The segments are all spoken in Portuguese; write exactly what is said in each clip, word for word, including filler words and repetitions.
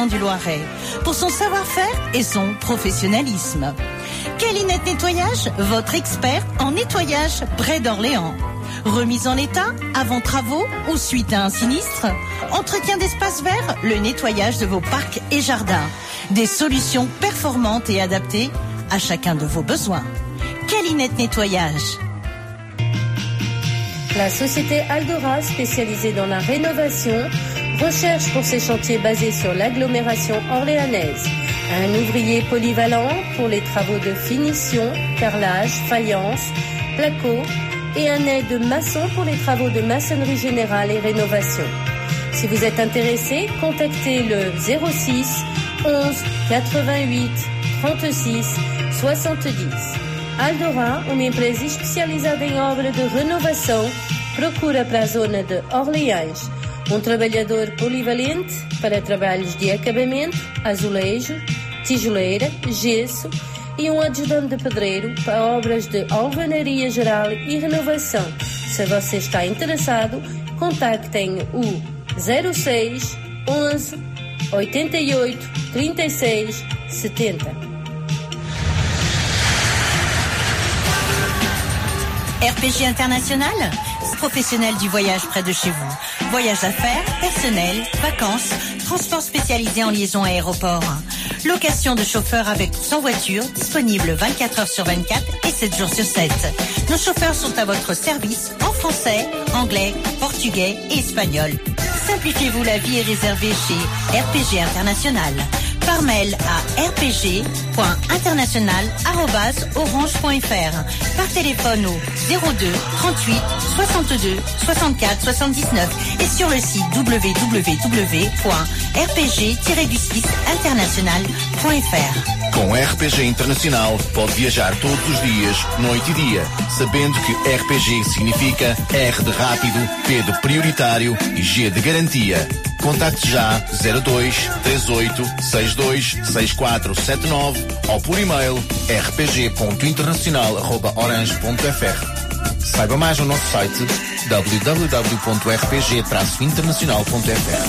département du Loiret, pour son savoir-faire et son professionnalisme. Calinette Nettoyage, votre expert en nettoyage près d'Orléans. Remise en état, avant travaux ou suite à un sinistre. Entretien d'espaces verts, le nettoyage de vos parcs et jardins. Des solutions performantes et adaptées à chacun de vos besoins. Calinette Nettoyage. La société Aldora, spécialisée dans la rénovation, recherche pour ses chantiers basés sur l'agglomération orléanaise un ouvrier polyvalent pour les travaux de finition, carrelage, faïence, placo et un aide de maçon pour les travaux de maçonnerie générale et rénovation. Si vous êtes intéressé, contactez le zéro six onze quatre-vingt-huit trente-six soixante-dix. Aldora, uma empresa especializada em obra de renovação, procura para a zona de Orleans um trabalhador polivalente para trabalhos de acabamento, azulejo, tijoleira, gesso e um ajudante de pedreiro para obras de alvenaria geral e renovação. Se você está interessado, contactem o zero seis onze oitenta e oito trinta e seis setenta. R P G International, professionnel du voyage près de chez vous. Voyage d'affaires, personnel, vacances, transport spécialisé en liaison aéroport. Location de chauffeurs avec ou sans voiture, disponible vingt-quatre heures sur vingt-quatre et sept jours sur sept. Nos chauffeurs sont à votre service en français, anglais, portugais et espagnol. Simplifiez-vous la vie et réservez chez R P G International. Par mail à r p g point international arobase orange point f r. Par téléphone au zéro deux trente-huit soixante-deux soixante-quatre soixante-dix-neuf et sur le site w w w point r p g tiret du six international point f r. Com R P G Internacional pode viajar todos os dias, noite e dia, sabendo que R P G significa R de rápido, P de prioritário e G de garantia. Contacte já zero dois três oito seis dois seis quatro sete nove ou por e-mail r p g ponto internacional arroba orange ponto f r. Saiba mais no nosso site w w w ponto r p g traço internacional ponto f r.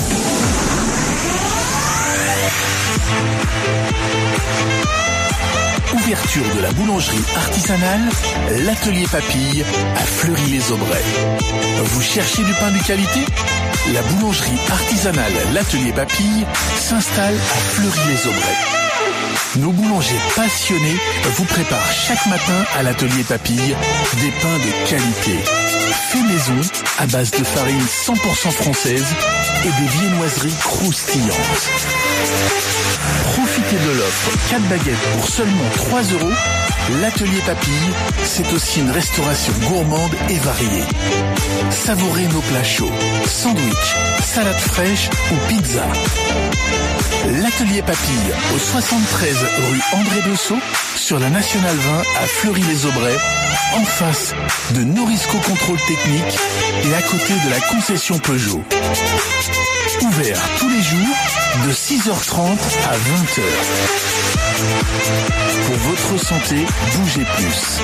Ouverture de la boulangerie artisanale, l'atelier Papille à Fleury-les-Aubrais. Vous cherchez du pain de qualité ? La boulangerie artisanale L'Atelier Papille s'installe à Fleury-les-Aubrais. Nos boulangers passionnés vous préparent chaque matin à l'Atelier Papille des pains de qualité. Fait maison à base de farine cent pour cent française et des viennoiseries croustillantes. Profitez de l'offre quatre baguettes pour seulement trois euros. L'Atelier Papille, c'est aussi une restauration gourmande et variée. Savourez nos plats chauds, sandwich, salade fraîche ou pizza. L'Atelier Papille, au soixante-treize rue André Dessau, sur la Nationale vingt à Fleury-les-Aubrais, en face de Norisco Contrôle Technique et à côté de la concession Peugeot. Ouvert tous les jours de six heures trente à vingt heures. Pour votre santé, bougez plus.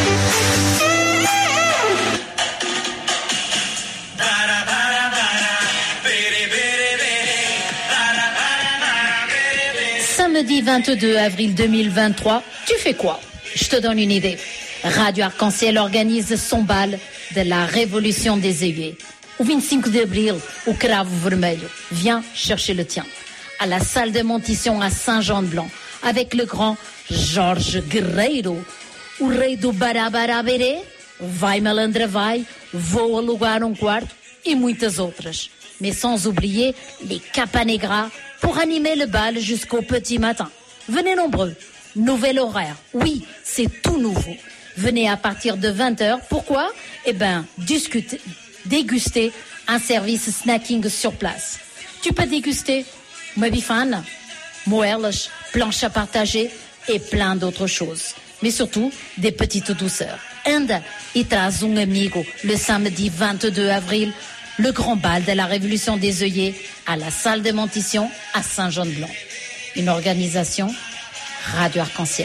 Samedi vingt-deux avril deux mille vingt-trois, tu fais quoi? Je te donne une idée. Radio Arc-en-Ciel organise son bal de la Révolution des œillets. Au vingt-cinq d'avril, au Cravo Vermelho. Viens chercher le tien. À la salle de Montition à Saint-Jean-de-Blanc, avec le grand Jorge Guerreiro, o rei do Barabaraberê, Vai Malandra Vai, Vou Alugar um Quarto et muitas outras. Mais sans oublier les Capanegras pour animer le bal jusqu'au petit matin. Venez nombreux. Nouvel horaire. Oui, c'est tout nouveau. Venez à partir de vingt heures. Pourquoi? Eh ben, discuter, déguster un service snacking sur place. Tu peux déguster Mabifan, moelas, planches à partager et plein d'autres choses. Mais surtout, des petites douceurs. Anda e traz um amigo le samedi vingt-deux avril, le grand bal de la Révolution des œillets à la salle de Montition à Saint-Jean-de-Blanc. Une organisation Radio Arc-en-Ciel.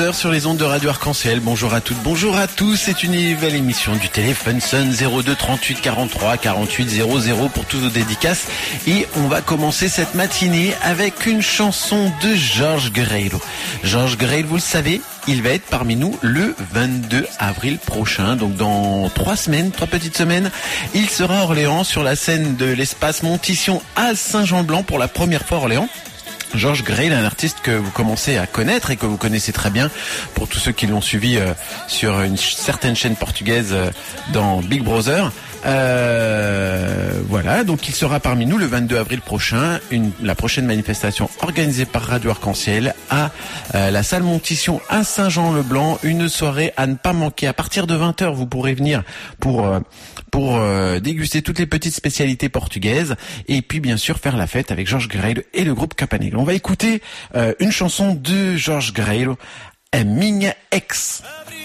heures sur les ondes de Radio Arc-en-Ciel. Bonjour à toutes, bonjour à tous. C'est une nouvelle émission du téléphone Sun zéro deux trente-huit quarante-trois quarante-huit zéro zéro pour tous vos dédicaces. Et on va commencer cette matinée avec une chanson de Jorge Guerreiro. Jorge Guerreiro, vous le savez, il va être parmi nous le vingt-deux avril prochain. Donc dans trois semaines, trois petites semaines, il sera à Orléans sur la scène de l'espace Montition à Saint-Jean-Blanc pour la première fois à Orléans. Jorge Guerreiro, un artiste que vous commencez à connaître et que vous connaissez très bien pour tous ceux qui l'ont suivi euh, sur une ch- certaine chaîne portugaise euh, dans Big Brother. Euh, voilà, donc il sera parmi nous le vingt-deux avril prochain, une, la prochaine manifestation organisée par Radio Arc-en-Ciel à euh, la salle Montition à Saint-Jean-le-Blanc, une soirée à ne pas manquer. À partir de vingt heures, vous pourrez venir pour euh, pour euh, déguster toutes les petites spécialités portugaises et puis bien sûr faire la fête avec Jorge Guerreiro et le groupe Campanile. On va écouter euh, une chanson de Jorge Guerreiro, A Minha Ex.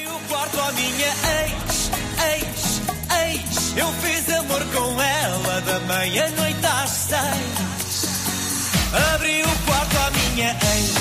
Eu fiz amor com ela da meia-noite às seis. Abri o quarto à minha ex.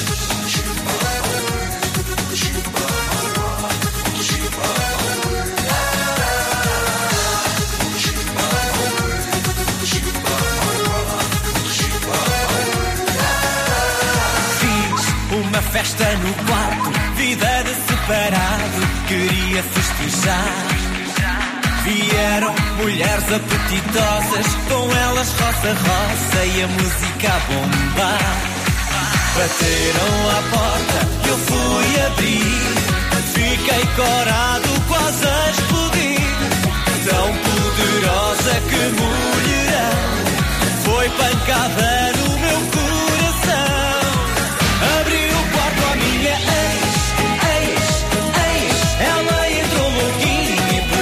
Fiz uma festa no quarto, vida de separado, queria festejar. Vieram mulheres apetitosas, com elas roça-roça e a música a bombar. Bateram à porta, eu fui abrir, fiquei corado, quase a explodir. Tão poderosa que mulherão, foi pancada no meu coração. Abri o quarto à minha ex, ex, ex, ela entrou louquinha.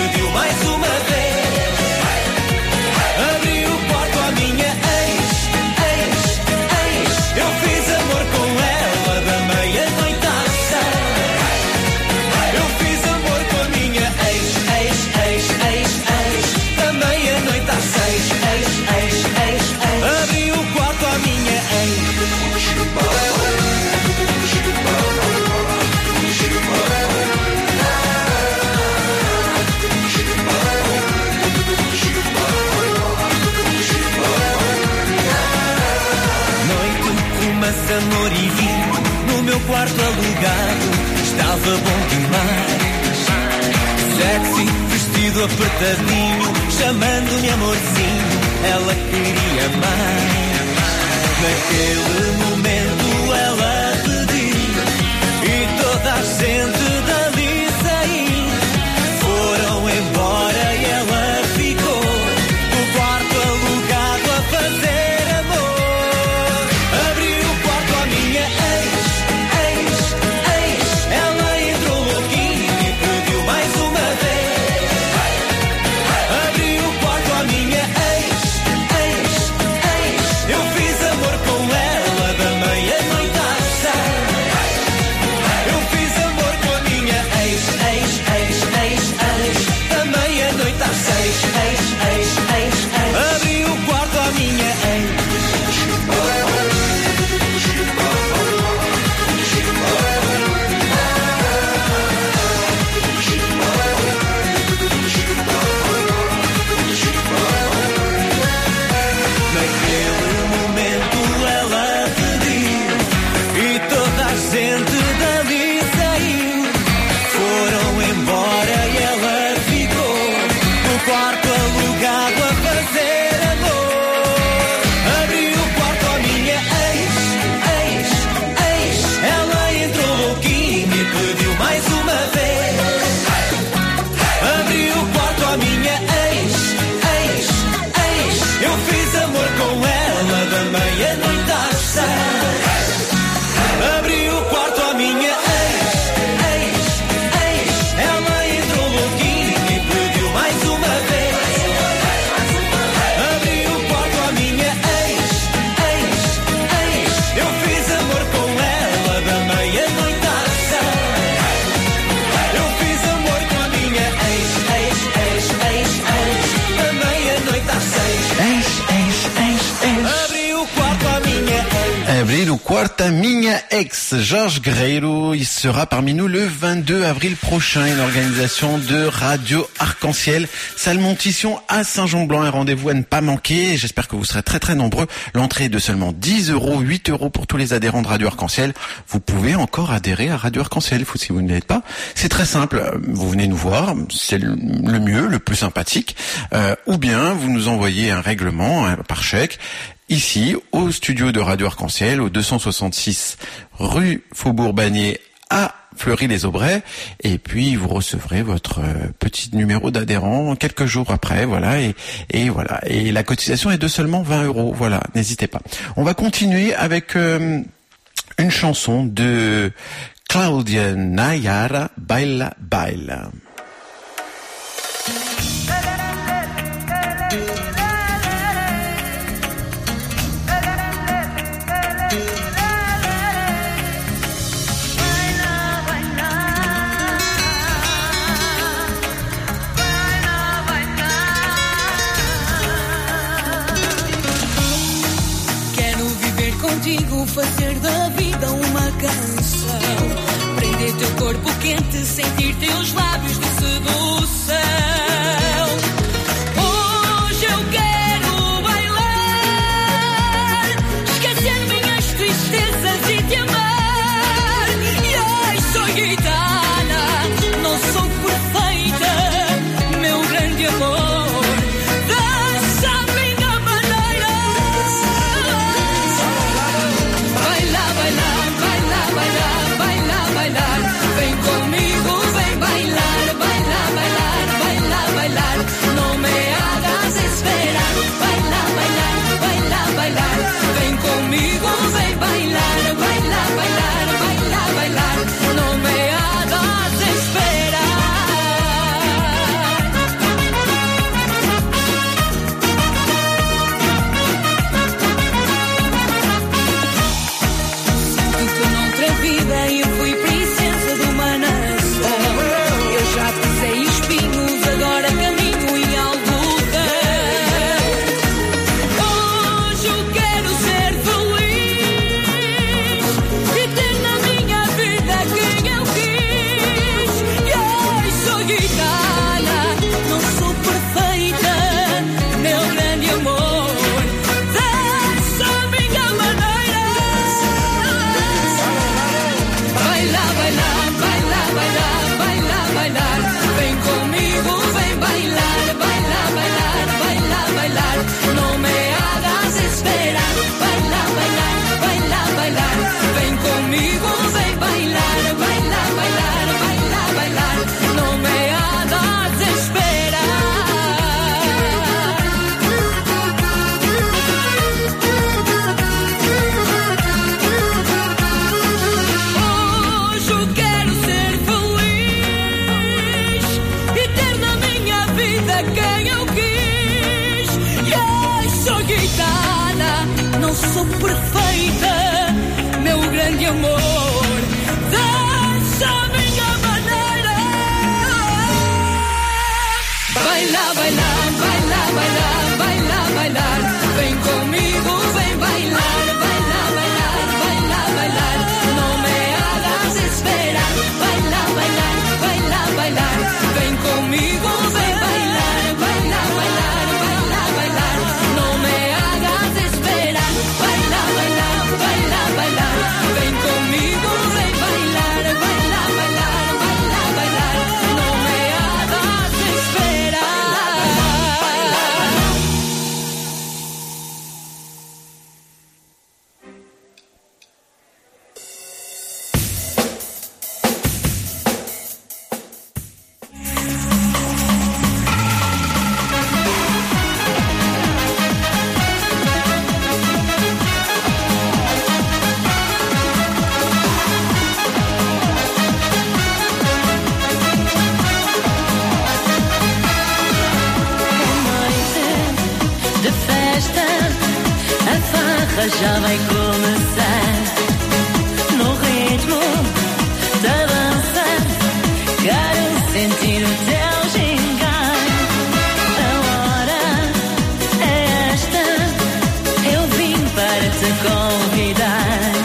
Amor e vinho no meu quarto alugado, estava bom demais. Sexy, vestido apertadinho, chamando-me amorzinho, ela queria mais. Naquele momento ela pediu e toda a gente dali saiu. Foram embora e ela ficou no quarto alugado a fazer. Amor Abrir o quarto à minha ex, Jorge Guerreiro, il sera parmi nous le vingt-deux avril prochain, une organisation de Radio Arc-en-Ciel, salle Montition à Saint-Jean-Blanc, un rendez-vous à ne pas manquer, j'espère que vous serez très très nombreux, l'entrée est de seulement dix euros, huit euros pour tous les adhérents de Radio Arc-en-Ciel, vous pouvez encore adhérer à Radio Arc-en-Ciel, si vous ne l'êtes pas, c'est très simple, vous venez nous voir, c'est le mieux, le plus sympathique, euh, ou bien vous nous envoyez un règlement hein, par chèque, ici, au studio de Radio Arc-en-Ciel, au deux cent soixante-six rue Faubourg-Bagné à Fleury-les-Aubrais. Et puis, vous recevrez votre euh, petit numéro d'adhérent quelques jours après, voilà. Et, et voilà. Et la cotisation est de seulement vingt euros. Voilà. N'hésitez pas. On va continuer avec euh, une chanson de Claudia Nayara, Baila Baila. Contigo fazer da vida uma canção, prender teu corpo quente, sentir teus lábios de sedução. Hoje eu quero bailar, esquecer minhas tristezas e te amar. E ai, sou gitana, não sou perfeita, meu grande amor. Já vai começar no ritmo da dança. Quero sentir o teu gingar. A hora é esta. Eu vim para te convidar.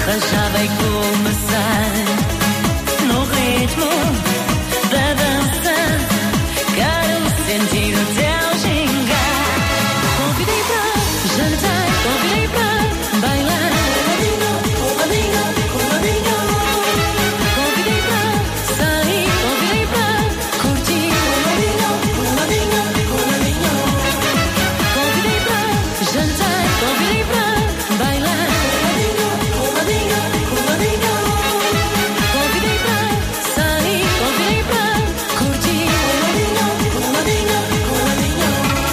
guerra já vai começar. No ritmo da dança, quero sentir o teu gingar. Convidei pra jantar, convidei pra bailar. Coladinho, coladinho, coladinho. Convidei pra sair, convidei pra curtir. Coladinho, coladinho, coladinho. Convidei pra jantar, convidei pra bailar. Coladinho, coladinho, coladinho. Convidei pra sair, convidei pra curtir. Coladinho, coladinho, coladinho.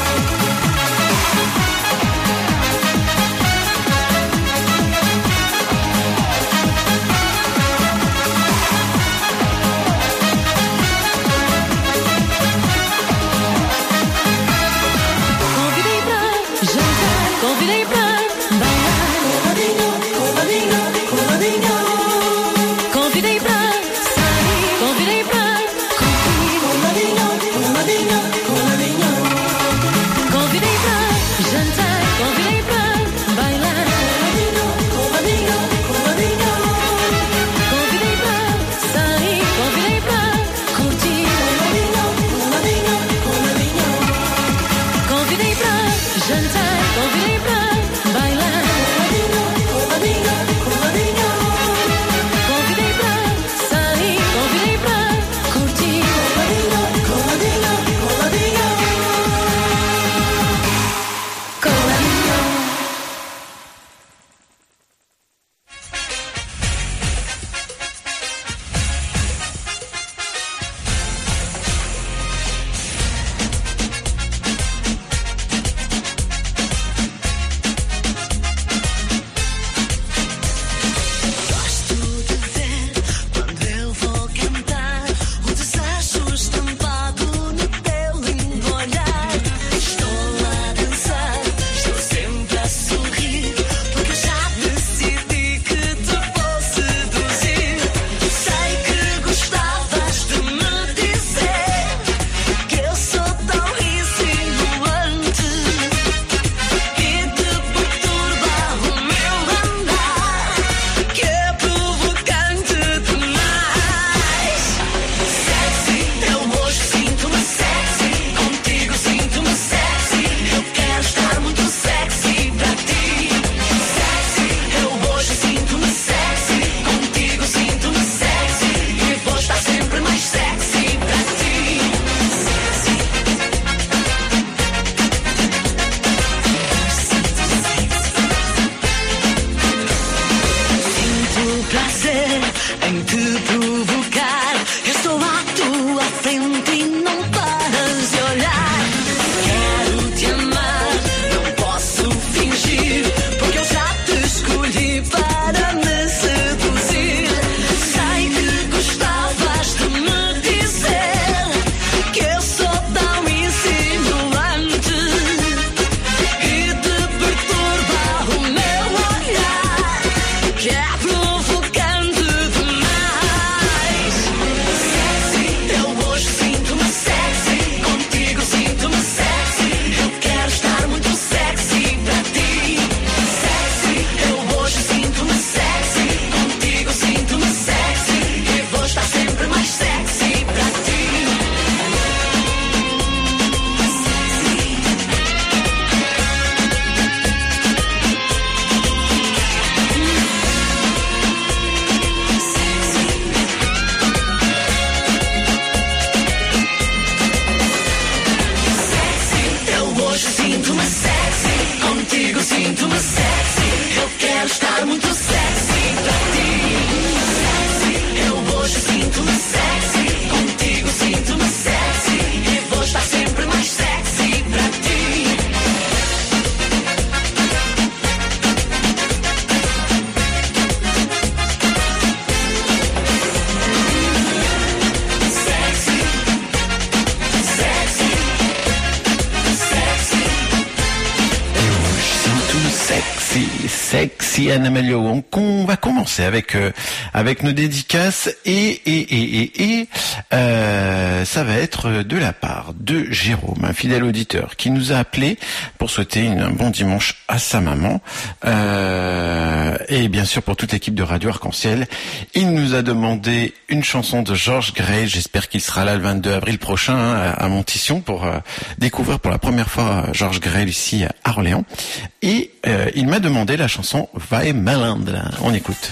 Convidei pra jantar, convidei pra bailar. Coladinho, coladinho, coladinho. Convidei pra sair, convidei pra curtir. Coladinho, coladinho, coladinho. Convidei pra jantar, convidei pra bailar. Coladinho, coladinho, coladinho. Convidei pra sair, convidei pra curtir. Coladinho, coladinho, coladinho. Convidei pra jantar, convidei pra bailar. Coladinho, coladinho. Convidei pra sair, convidei pra curtir. Coladinho, coladinho, coladinho. Coladinho. Gosto de ver quando eu vou cantar o desejo estampado no teu lindo olhar. Estou a dançar, estou sempre a sorrir, porque eu já decidi que te vou seduzir. Sei que gostavas de me dizer que eu sou tão insinuante e te perturba o meu andar, que é provocante demais. Sexy, eu hoje sinto-me sexy, contigo sinto-me sexy, eu quero estar muito sexy pra ti. Sexy, eu hoje sinto-me sexy, contigo sinto-me sexy, e vou estar sempre mais sexy pra ti. Sexy. Sinto prazer em te provocar. Eu estou à tua frente e não paras de olhar. Quero te amar, não posso fingir, porque eu já te escolhi para me seduzir. Sei que gostavas de me dizer que eu sou tão insinuante e te perturba o meu olhar, que é provocante demais. Sexy, eu hoje sinto-me sexy, contigo sinto-me sexy, eu quero estar muito sexy pra ti. Sexy, eu hoje sinto-me sexy, contigo sinto-me sexy, e vou estar sempre mais sexy pra ti. Sexy, eu hoje sinto-me sexy, contigo sinto-me sexy, eu quero estar muito sexy pra ti. Sexy, eu hoje sinto-me sexy, contigo sinto-me sexy, e vou estar sempre mais sexy pra ti. Sexy, sexy, sexy. Eu hoje sinto-me Sexy, sexy Anamelio. On, on va commencer avec euh, avec nos dédicaces et et et et, et euh, ça va être de la part de Jérôme, un fidèle auditeur qui nous a appelé pour souhaiter une, un bon dimanche à sa maman euh, et bien sûr pour toute l'équipe de Radio Arc-en-Ciel. Il nous a demandé une chanson de George Gray. J'espère qu'il sera là le vingt-deux avril prochain hein, à, à Montition pour euh, découvrir pour la première fois George Gray ici à Orléans. Et euh, il m'a demandé la chanson Vai Malandra. On écoute.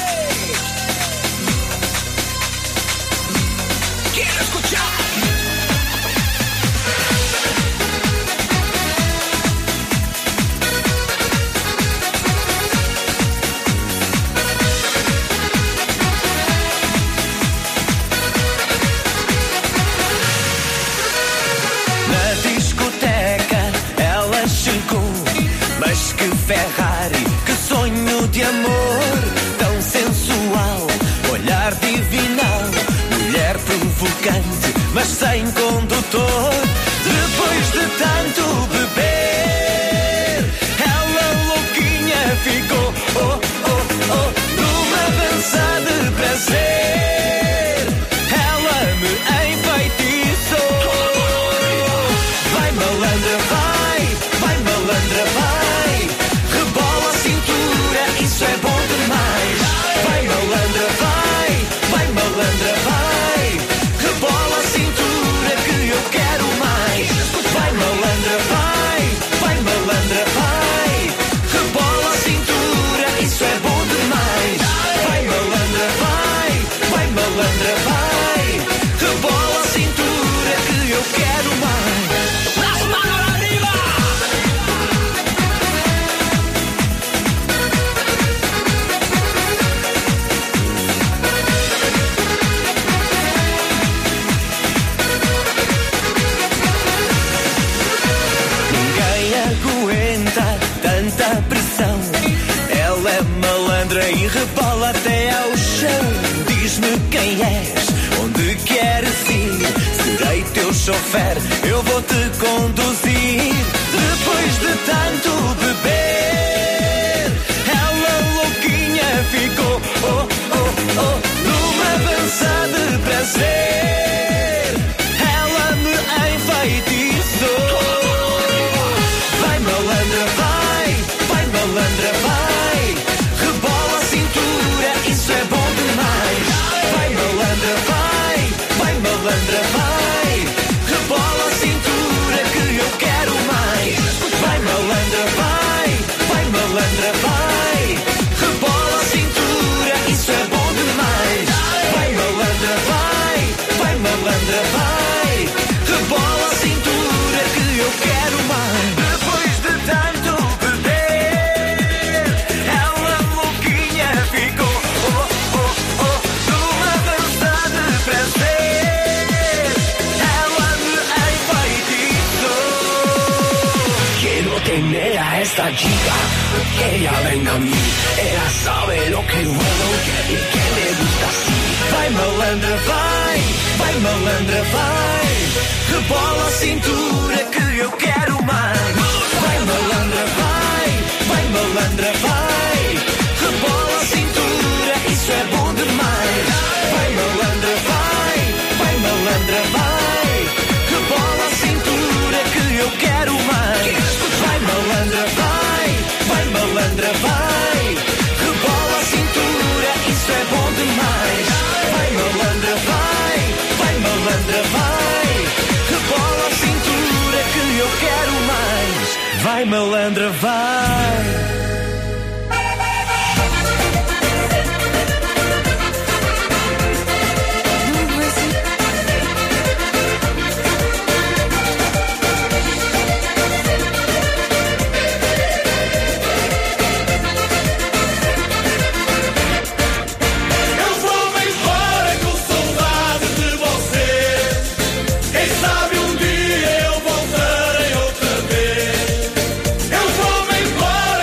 Ferrari, que sonho de amor tão sensual, olhar divinal, mulher provocante, mas sem condutor. Depois de tanto beber, ela louquinha ficou, oh, oh, oh, numa dança de prazer. Ela me enfeitiçou. Vai malandra, vai, vai malandra, vai. Isso é bom demais. Vai malandra, vai, vai malandra, vai. Rebola a cintura que eu quero mais. Vai malandra, vai, vai malandra, vai. Rebola a cintura, isso é bom demais. Vai malandra, vai, vai malandra, vai. Rebola a cintura que eu quero mais. Las manos arriba! Tanta pressão, ela é malandra e rebola até ao chão. Diz-me quem és, onde queres ir, serei teu chofer, eu vou te conduzir. Depois de tanto beber, ela louquinha ficou, oh, oh, oh, numa dança de prazer. Ela me enfeitiçou. Vai malandra, vai, vai malandra, vai. Rebola a cintura, isso é bom demais. Vai malandra, vai, vai malandra, vai. Rebola a cintura que eu quero mais. Vai malandra, vai, vai malandra, vai. Rebola a cintura, isso é bom demais. Vai malandra, vai, vai malandra, vai. Rebola a cintura que eu quero mais. Depois de tanto beber, ela louquinha ficou, oh, oh, oh, numa dança de prazer. Ela me enfeitiçou. Quiero tener a esta chica, que ella venga a mí. Ella sabe lo que luego y que me gusta así. Vai malandra, vai, vai malandra, vai. Rebola a cintura que eu quero mais. Vai malandra, vai, vai malandra, vai. Rebola a cintura, isso é bom demais. Vai malandra, vai, vai malandra, vai. Rebola a cintura que eu quero mais. Vai malandra, vai, vai malandra, vai. Rebola a cintura, isso é bom demais. Vai malandra, vai, vai malandra, vai. Rebola a cintura que eu quero mais. Vai malandra, vai. Sabe um dia eu voltarei outra vez. Eu vou-me embora.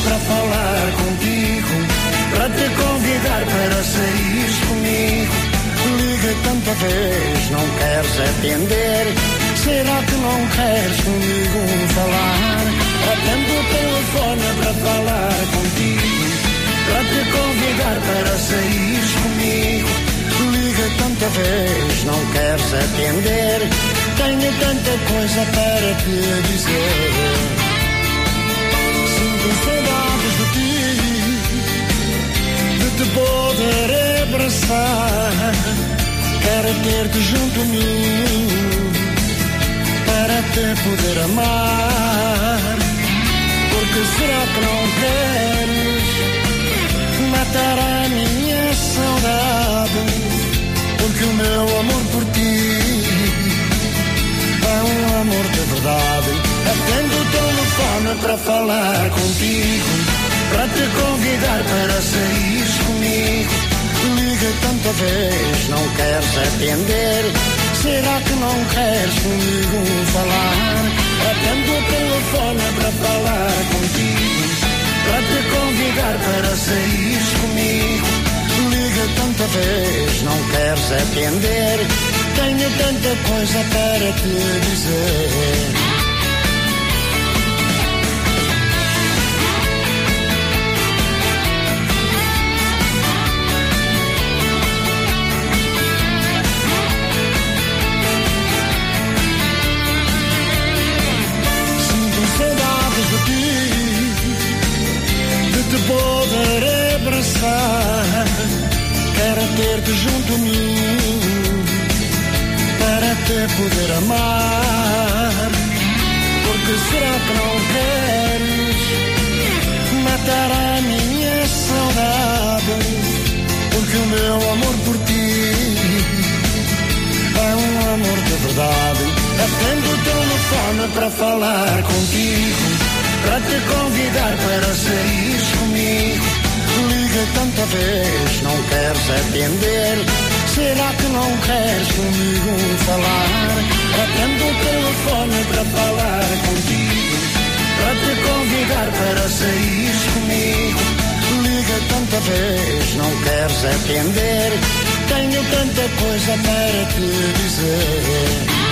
para falar contigo, para te convidar para saíres comigo. Liga tanta vez, não queres atender. Será que não queres comigo falar? Atendo o telefone para falar contigo, para te convidar para saíres comigo. Liga tanta vez, não queres atender. Tenho tanta coisa para te dizer. Sinto saudades de ti, de te poder abraçar. Quero ter-te junto a mim, para te poder amar. Porque será que não queres matar a minha saudade? Porque o meu amor por ti é um amor de verdade. Atendo o telefone para falar contigo, para te convidar para saíres comigo. Liga tanta vez, não queres atender. Será que não queres comigo falar? Atendo o telefone para falar contigo, para te convidar para saíres comigo. Liga tanta vez, não queres atender. Tenho tanta coisa para te dizer. De poder abraçar, quero ter-te junto a mim, para te poder amar. Porque será que não queres matar a minha saudade? Porque o meu amor por ti é um amor de verdade. Atendo o telefone para falar contigo, para te convidar para saíres comigo. Liga tanta vez, não queres atender. Será que não queres comigo falar? Atendo o telefone para falar contigo, para te convidar para saíres comigo. Liga tanta vez, não queres atender. Tenho tanta coisa para te dizer.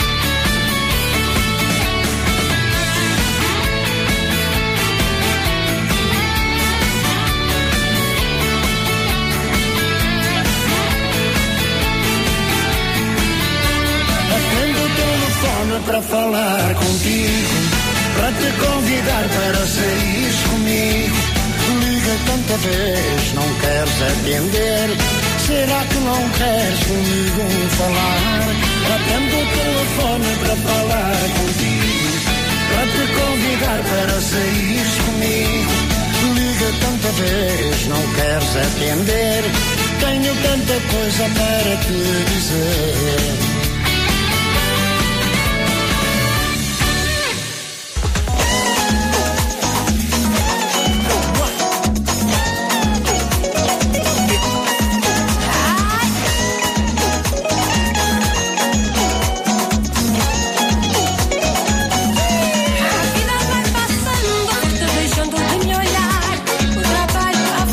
Para falar contigo, para te convidar para saíres comigo. Liga tanta vez, não queres atender. Será que não queres comigo falar? Atendo o telefone para falar contigo, para te convidar para saíres comigo. Liga tanta vez, não queres atender. Tenho tanta coisa para te dizer.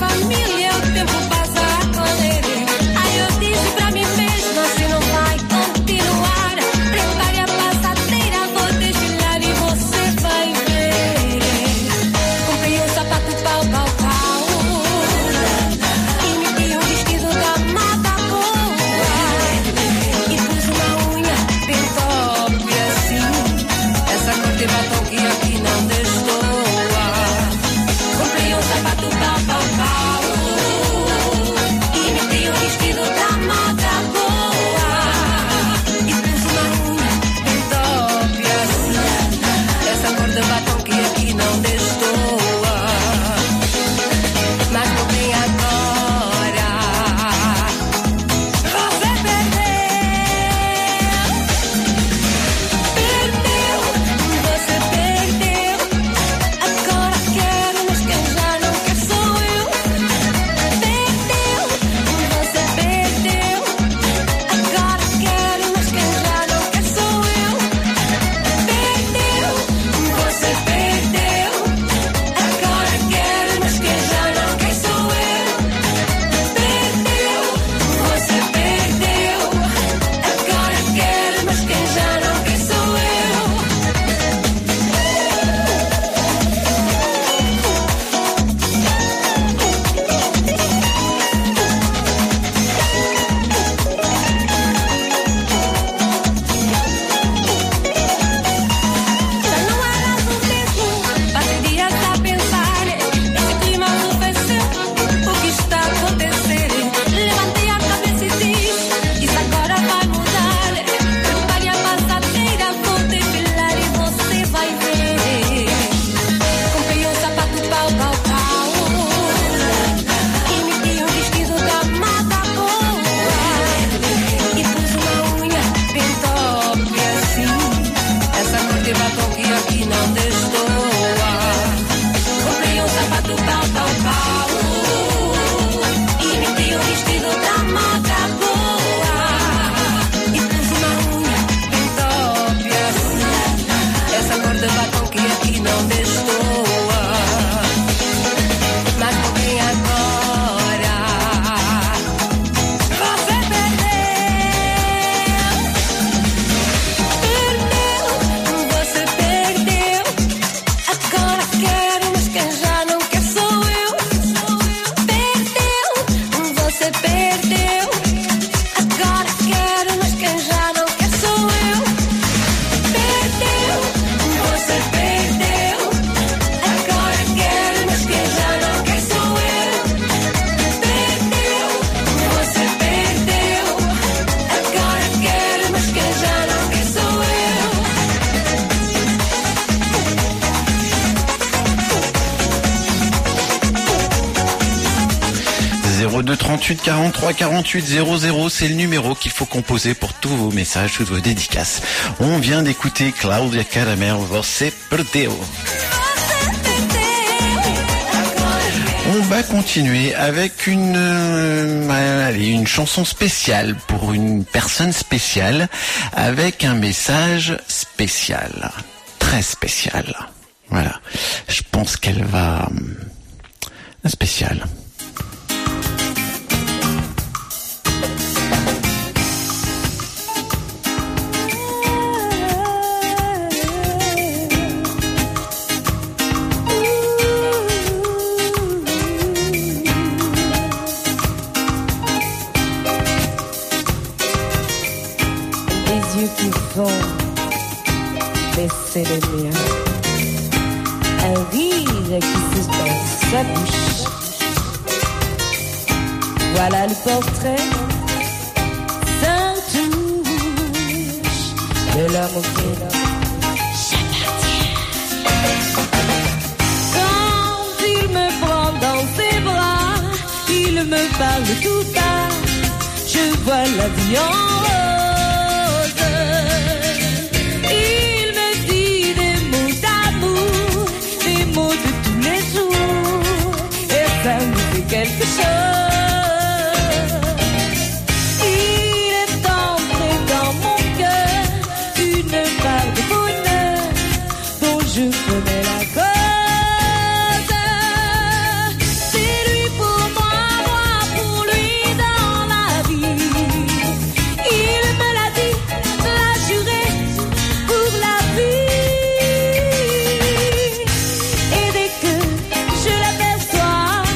Ai, eu disse pra mim mesma, se não vai. zéro deux trente-huit quarante-trois quarante-huit zéro zéro, c'est le numéro qu'il faut composer pour tous vos messages, toutes vos dédicaces. On vient d'écouter Claudia Caramel, Você Perdeu. On va continuer avec une, euh, allez, une chanson spéciale pour une personne spéciale, avec un message spécial, très spécial. Voilà, je pense qu'elle va... Un spécial. Qui font baisser les miens, un rire qui suspend sa bouche. Voilà le portrait sans touche de l'homme auquel j'appartiens. Quand il me prend dans ses bras, il me parle tout bas, je vois la vie en haut. Quelque chose, il est entré dans mon cœur une part de bonheur dont je connais la cause. C'est lui pour moi, moi pour lui dans la vie. Il me l'a dit, l'a juré pour la vie. Et dès que je l'aperçois,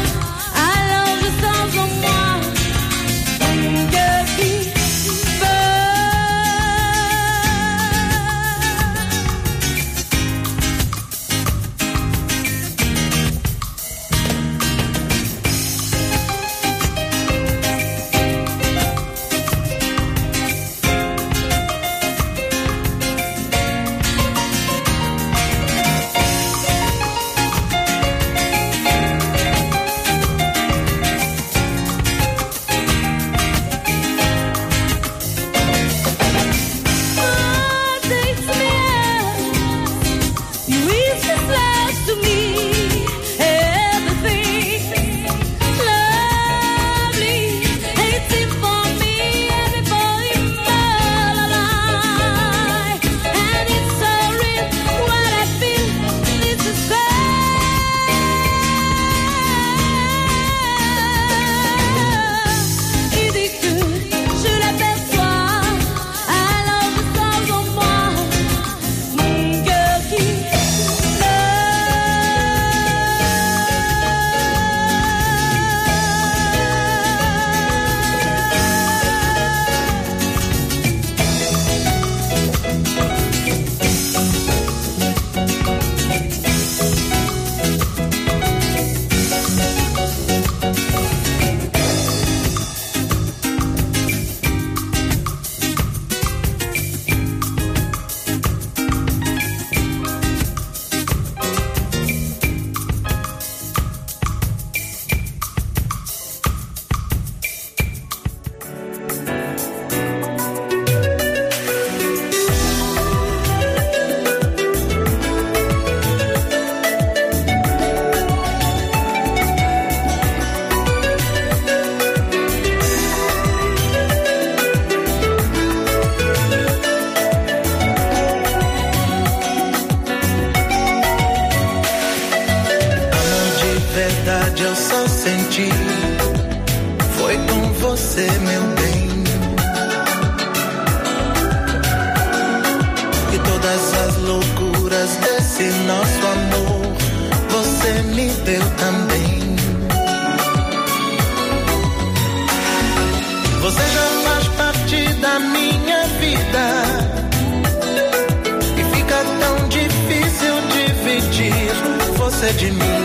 De mim,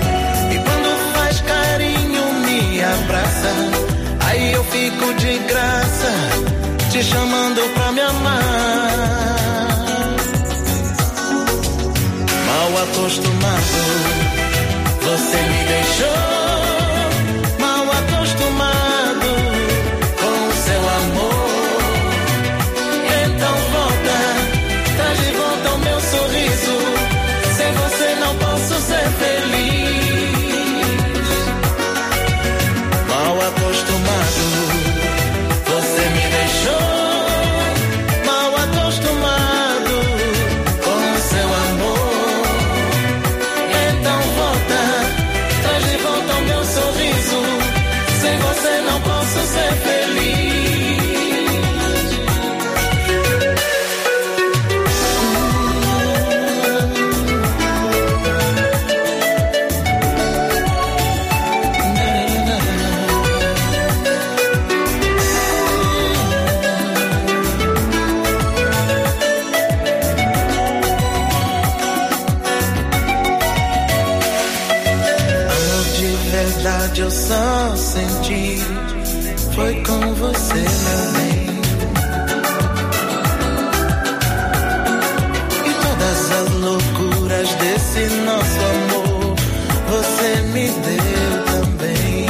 e quando faz carinho me abraça, aí eu fico de graça, te chamando pra me amar. Mal acostumado, você me deixou. Mal acostumado, só senti foi com você, meu bem. E todas as loucuras desse nosso amor você me deu também.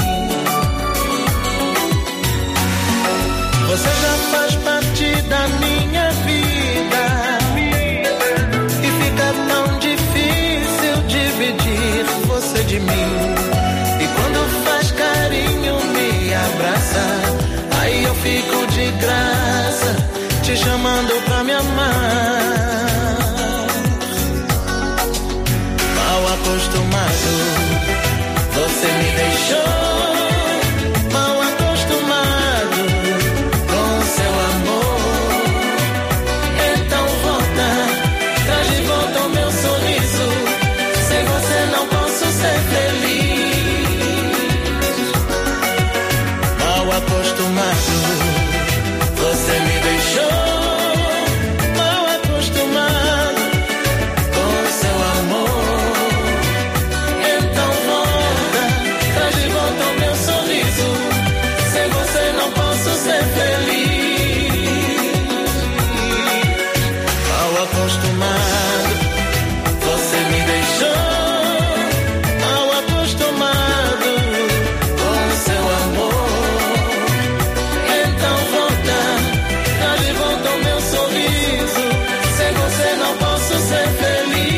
Você já faz parte da minha vida e fica tão difícil dividir você de mim. E quando faz carinho, me abraça, aí eu fico de graça, te chamando pra me amar. Mal acostumado, você me deixou. Mal acostumado com seu amor. Então volta, traz de volta o meu sorriso. Sem você não posso ser feliz. Mal acostumado, você me deixou. Mal acostumado com seu amor. Então volta, traz de volta o meu sorriso. Sem você não posso ser feliz. Mal acostumado, você me deixou. Mal acostumado com seu amor. Então volta, traz de volta o meu sorriso. Sem você não posso ser feliz.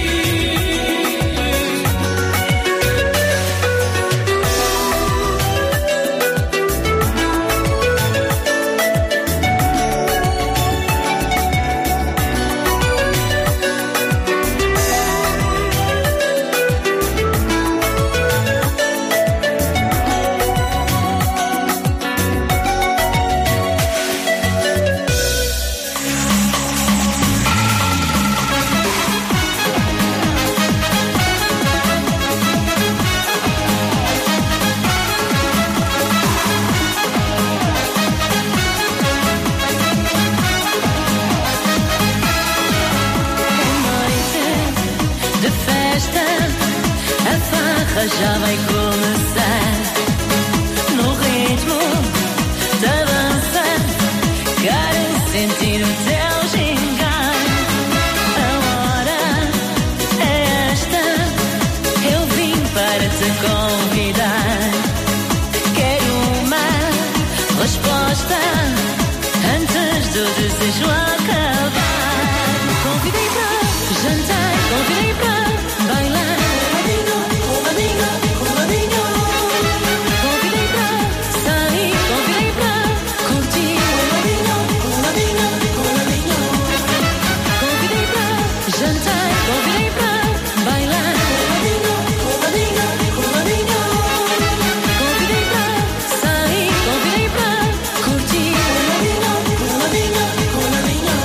De festa, a farra já vai começar. No ritmo da dança, quero sentir o teu gingar. A hora é esta, eu vim para te convidar. Quero uma resposta antes do desejo acabar. Convidei para jantar, convidei para bailar. Coladinho, coladinho, convidei para sair, convidei para curtir. Coladinho, coladinho, convidei para jantar, convidei para bailar. Coladinho, coladinho, convidei para sair, convidei para curtir. Coladinho, coladinho.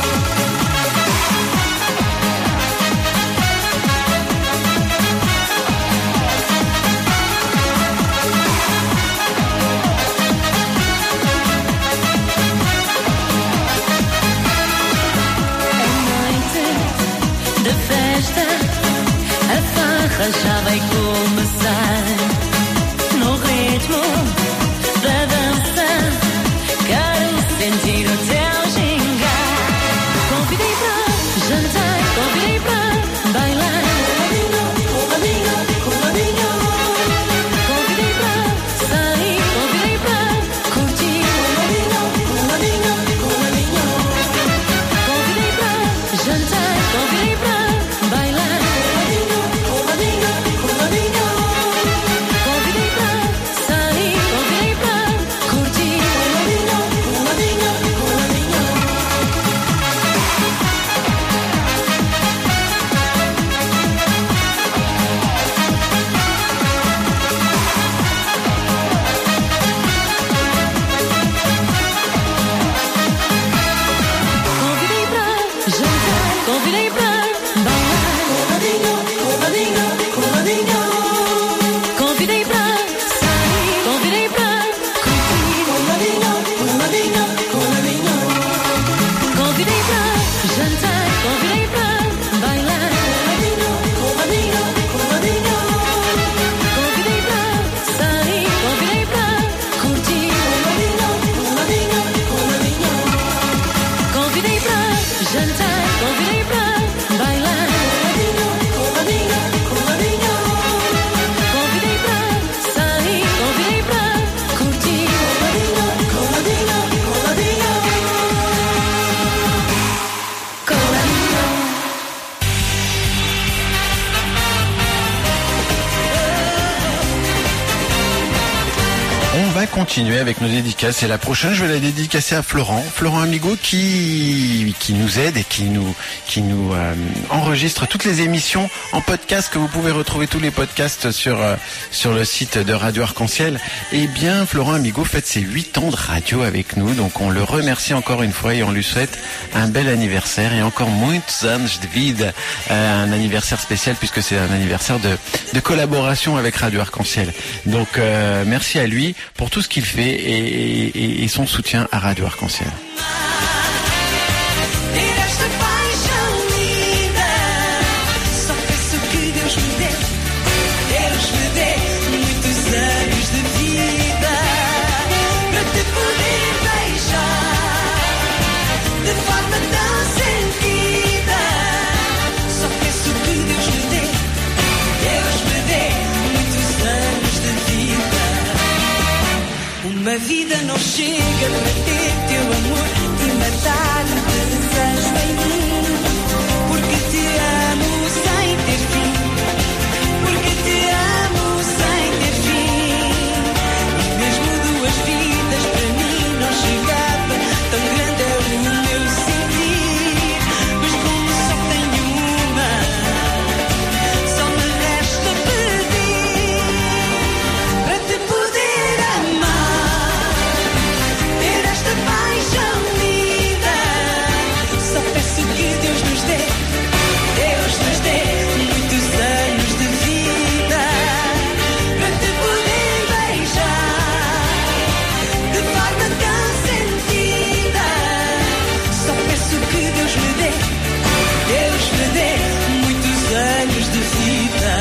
De festa, a farra já vai começar. No ritmo da dança, quero sentir o teu gingar. Convidei para jantar, convidei para bailar. Coladinho, coladinho, convidei para sair, convidei para curtir. Coladinho, coladinho, convidei para jantar, convidei para bailar. Coladinho, coladinho, convidei para sair, convidei para curtir. Coladinho, coladinho. Convidei para jantar, convidei para bailar. Coladinho, coladinho, coladinho, convidei para sair, convidei para curtir. Coladinho, coladinho, coladinho, convidei para jantar, convidei para bailar. Coladinho, coladinho, coladinho, convidei para sair, continuer avec nos dédicaces. Et la prochaine, je vais la dédicacer à Florent. Florent Amigo qui qui nous aide et qui nous qui nous euh, enregistre toutes les émissions en podcast, que vous pouvez retrouver tous les podcasts sur euh, sur le site de Radio Arc-en-Ciel. Eh bien, Florent Amigo fête ses huit ans de radio avec nous. Donc, on le remercie encore une fois et on lui souhaite un bel anniversaire et encore muitos anos de vida. Euh, un anniversaire spécial puisque c'est un anniversaire de de collaboration avec Radio Arc-en-Ciel. Donc, euh, merci à lui pour tout ce qu'il fait et, et, et son soutien à Radio Arc-en-Ciel. Uma vida não chega para ter teu amor e matar-me de desejo em mim. Porque te amo sem ter fim. Porque te amo sem ter fim. E mesmo duas vidas para mim não chegava. Tão grande é o meu sentir. Mas como só tenho uma, só me resta pedir para te poder amar. Paixão linda, só peço que Deus nos dê, Deus nos dê muitos anos de vida para te poder beijar de forma tão sentida. Só peço que Deus me dê, Deus me dê muitos anos de vida.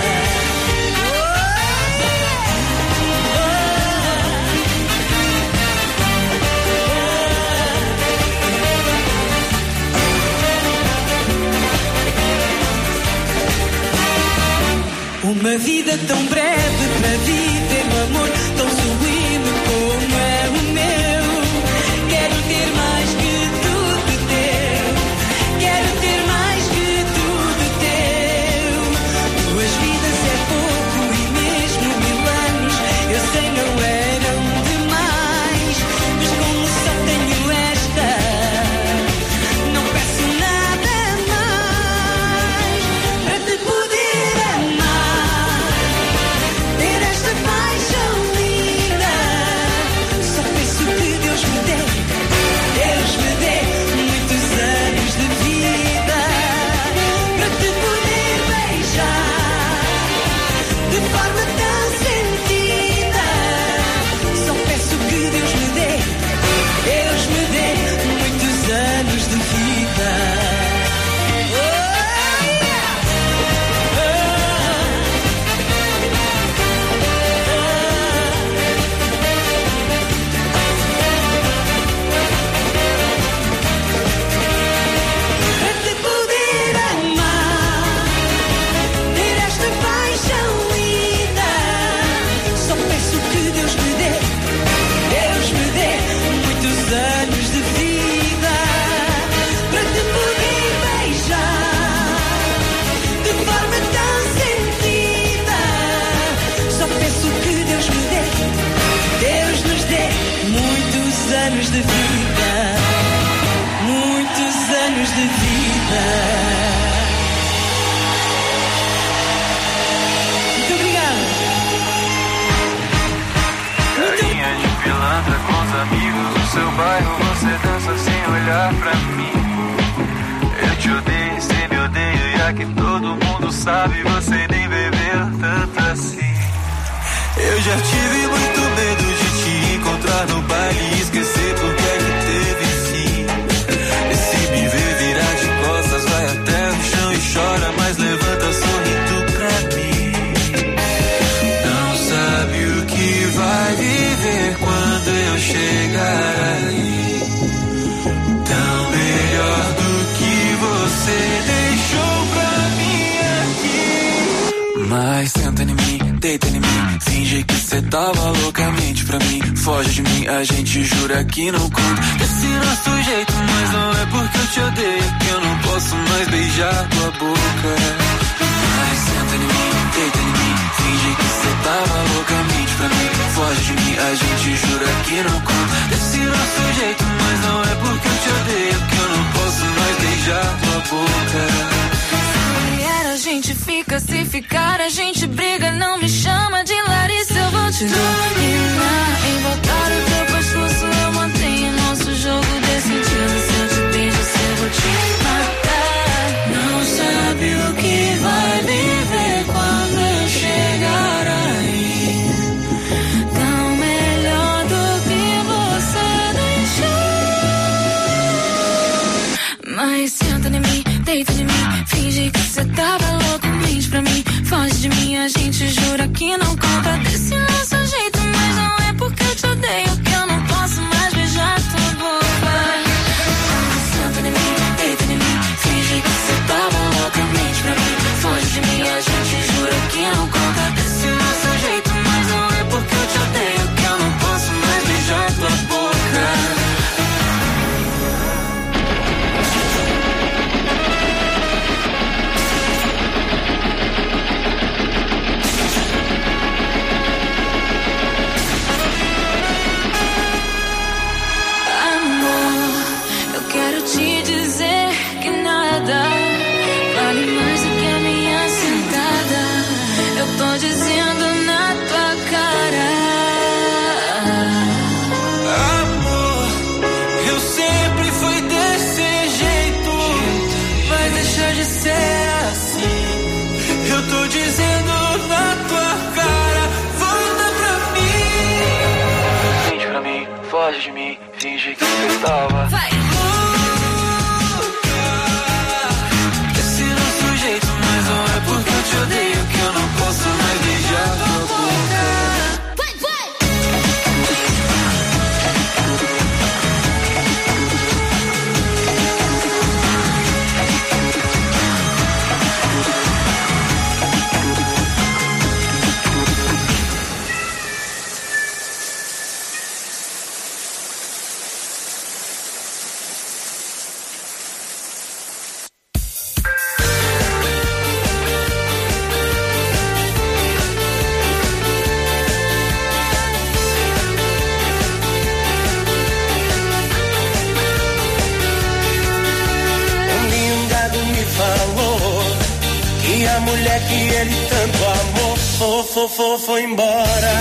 Uma vida tão breve para viver o amor tão sublime como é o meu. Quero ter mais que tudo teu. Quero ter mais que tudo teu. Duas vidas é pouco e mesmo mil anos eu sei não eram demais. Mas como só tenho esta, não peço nada mais para te poder amar. Paixão linda, só peço que Deus me dê, Deus me dê muitos anos de vida para te poder beijar de forma tão sentida. Só peço que Deus me dê, Deus me dê muitos anos de vida. Anos de vida para te poder beijar de forma tão sentida. Só peço que Deus me dê, Deus nos dê muitos anos de vida, muitos anos de vida. Muito obrigada. Carinha de pilantra com os amigos do seu bairro, você dança sem olhar pra mim. Eu te odeio, cê me odeia, e aqui todo mundo sabe, você nem bebeu tanto assim. Eu já tive muito medo de te encontrar no baile e esquecer porque é que teve sim. E se me ver virar de costas, vai até no chão e chora, mas levanta sorrindo pra mim. Não sabe o que vai viver quando eu chegar aí. Tão melhor do que você deixou pra mim aqui. Mas senta em mim, deita em mim, finge que cê tava loucamente pra mim. Foge de mim, a gente jura que não conta esse nosso jeito, mas não é porque eu te odeio que eu não posso mais beijar tua boca. Mas senta em mim, deita em mim, finge que cê tava loucamente pra mim. foge de mim, a gente jura que não conta desse nosso jeito, mas não é porque eu te odeio que eu não posso mais beijar tua boca. Se vier a gente fica, se ficar a gente briga, não me chama de Larissa, eu vou te dominar. Em voltar o teu pescoço eu mantenho nosso jogo decidido, se eu te beijo eu vou te matar. Não sabe o que vai viver quando eu chegar aí. Tão melhor do que você deixou. Mas senta em mim, deita em mim, finge que cê tava louco, mente pra mim, foge de mim, a gente jura que não conta desse nosso jeito, mas não é porque eu te odeio que eu não posso mais beijar tua boca. Senta em mim, deita em mim, finge que cê tava louco, mente pra mim, foge de mim, a gente jura que não conta desse nosso jeito, mas não é porque eu te odeio que eu não posso mais beijar tua boca. Quero te dizer que nada vale mais do que a minha sentada. Eu tô dizendo na tua cara. Amor, eu sempre fui desse jeito, vai deixar de ser assim. Eu tô dizendo na tua cara, volta pra mim. Mente pra mim, foge de mim, finge que você tava. Vai. Porque eu te odeio que eu não posso mais beijar tua boca. Vai, vai! A mulher que ele tanto amou foi, foi, foi, foi embora.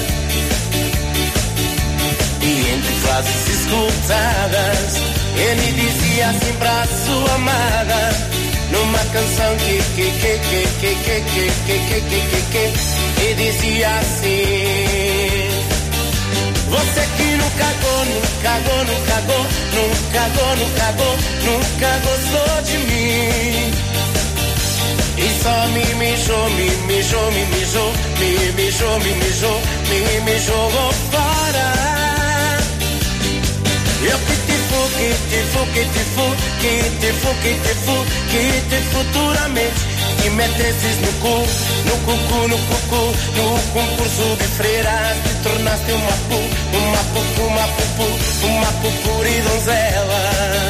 E entre frases escutadas ele dizia assim pra sua amada, numa canção que que que que que que que que que que que e dizia assim: você que nunca gostou, nunca gostou, nunca gostou, nunca gostou, nunca gostou, nunca gostou de mim. E só me mijou, me mijou, me mijou, me mijou, me mijou, me mijou fora. Eu que te fu, que te fu, que te fu, que te fu, que te fu, que te futuramente que metesses no cu, no cucu, no cucu, no concurso de freiras te tornaste uma pu, uma pupu, uma pupu, uma pupuri donzela.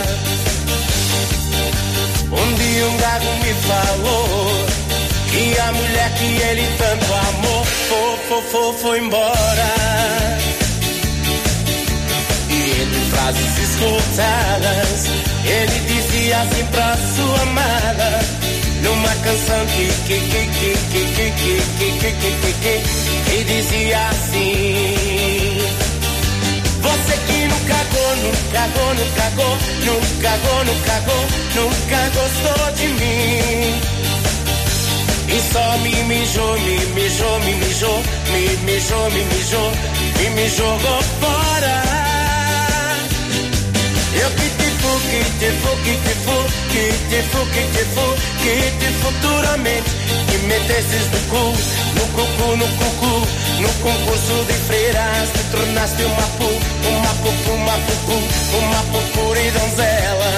Um dia um gago me falou que a mulher que ele tanto amou foi, foi, foi, foi embora. E entre frases escutadas ele dizia assim pra sua amada, numa canção que que que que que que que que que que que e dizia assim: você que nunca gostou, nunca gostou, nunca gostou, nunca gostou, nunca gostou, nunca gostou de mim. E só me mijou, me mijou, me mijou, me mijou, me mijou, e me jogou fora. Eu que te fu, que te fu, que te fu, que te fu, que te fu, que te futuramente que metesses no cu, no cucu, no cucu, no concurso de freiras te tornaste uma pu, uma pupu, uma pupu, uma pupuri donzela.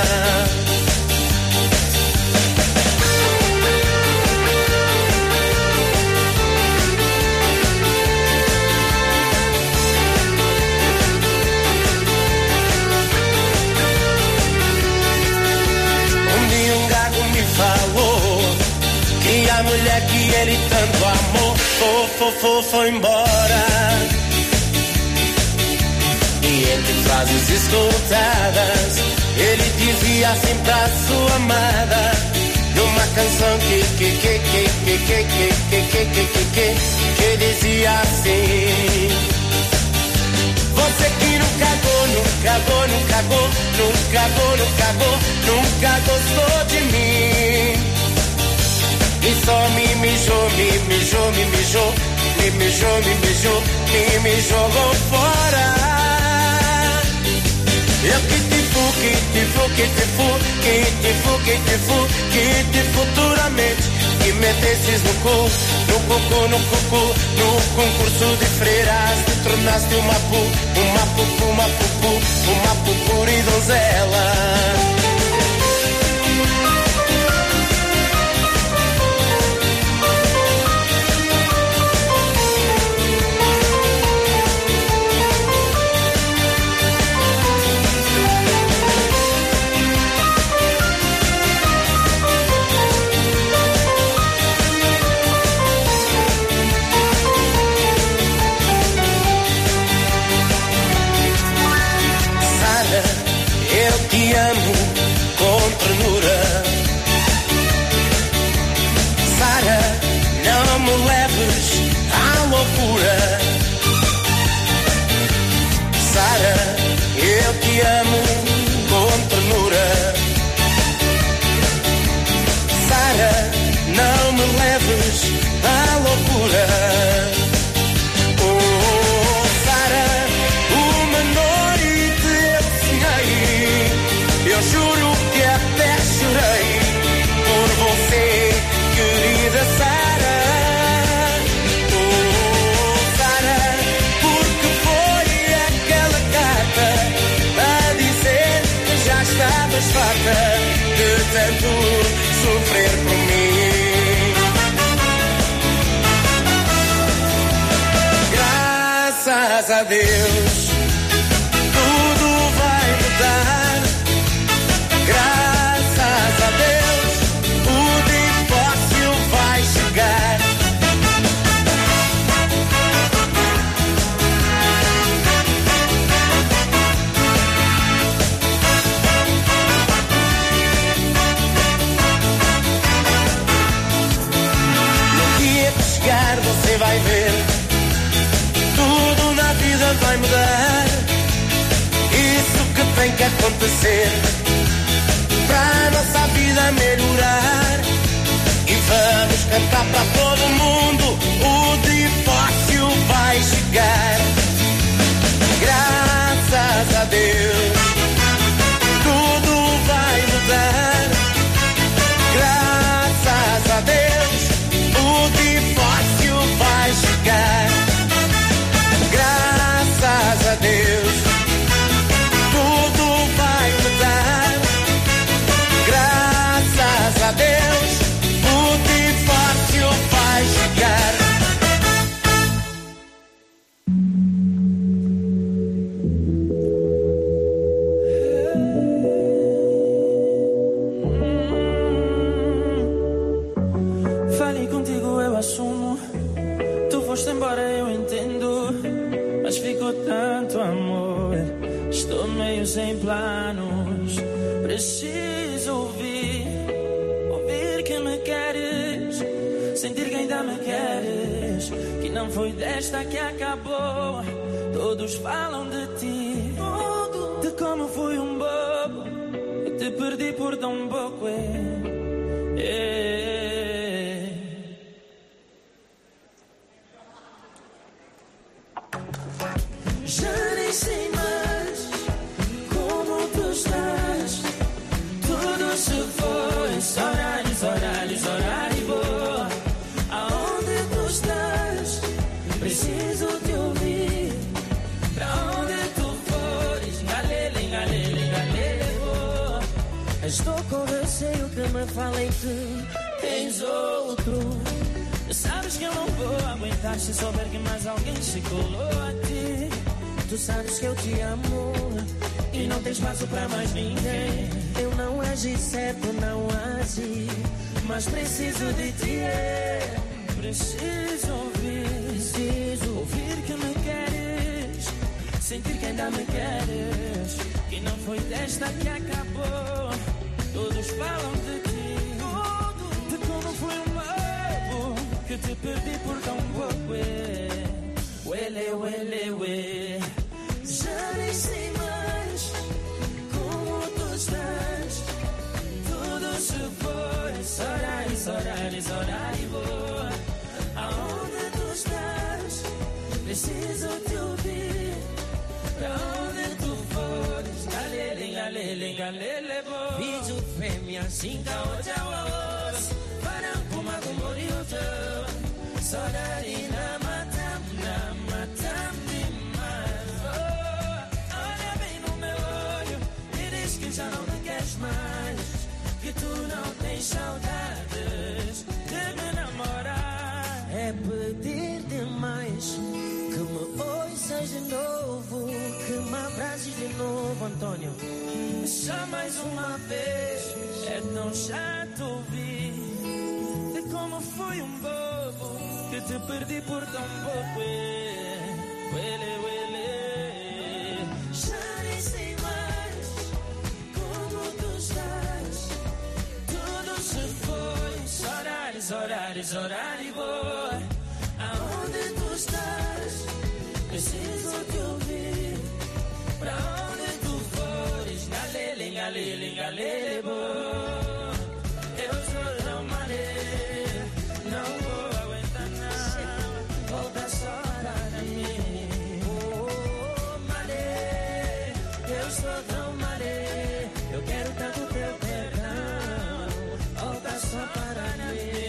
Falou que a mulher que ele tanto amou foi, foi, foi, foi embora. Ambiente, frases escutadas. Ele dizia assim pra sua amada, numa canção que que que que que que que que que que que que que dizia assim: você que nunca gou, nunca gou, nunca gou, nunca gou, nunca gou, nunca gostou de mim. E só me mijou, me mijou, me mijou, me mijou, me mijou, me me jogou fora. Eu que te fu, que te fu, que te fu, que te fu, que te fu, que te futuramente que metesses no cu, no cucu, no cucu, no concurso de freiras, te tornaste uma pu, uma pupu, uma pupu, uma pupura e donzela. Eu te amo com ternura. Sara, não me leves à loucura. Sara, eu te amo com ternura. Sara, não me leves à loucura. Eu juro que até chorei por você, querida Sara. Oh, Sara, porque foi aquela carta a dizer que já estavas farta de tanto sofrer por mim. Graças a Deus, tudo vai mudar. Graças a Deus, o divórcio vai chegar. No dia que chegar você vai ver, tudo na vida vai mudar. Isso que tem que acontecer pra nossa vida melhorar. E vamos cantar pra todo mundo, o divórcio vai chegar. Graças a Deus, tudo vai mudar. Graças a Deus, o divórcio vai chegar. Graças a Deus, tudo vai mudar. Graças a Deus, o divórcio vai chegar. Falei contigo, eu assumo. Tu foste embora, eu entendo. Mas ficou tanto amor. Estou meio sem planos. Preciso ouvir, ouvir que me queres, sentir que ainda me queres, que não foi desta que acabou. Todos falam de ti, de como fui um bobo, e te perdi por tão pouco. É, é. Já nem sei mais como tu estás. Tudo se foi, horários, horários, horário boa. Aonde tu estás? Preciso te ouvir. Pra onde tu fores? Galele, galele, galele, boa. Estou com receio que me falem que tens outro. Sabes que eu não vou aguentar se souber que mais alguém se colou a ti. Tu sabes que eu te amo e não tem espaço pra mais ninguém. Eu não agi certo, não agi, mas preciso de ti. Preciso ouvir, preciso ouvir que me queres, sentir que ainda me queres, que não foi desta que acabou. Todos falam de ti, de como foi um lobo que te perdi por tão pouco. Uele, uele, uele. Já nem sei mais como tu estás. Tudo se foi, sorar, sorar, sorar e vou. Aonde tu estás? Preciso te ouvir. Pra onde tu fores? Galele, galele, galele, vou. Vizu fêmea, cinca, ocha, os. Para uma gomorioto. Sorarina, matam, na matam demais. Oh, olha bem no meu olho e diz que já não me queres mais. Que tu não tens saudades de me namorar. É pedir demais que me ouças de novo, que me abraces de novo, Antônio. Só mais uma vez, é tão chato ouvir de como fui um bobo que te perdi por tão pouco. Uele, uele. Já nem sei mais como tu estás. Tudo se foi, horários, horários, horários, vou. Aonde tu estás? Preciso te ouvir. Pra onde tu fores? Galele, galele, galele, vou. Eu sou não maré, não vou aguentar não. Volta só para mim. Oh, maré, eu sou tão maré. Eu quero tanto teu perdão. Volta só para mim.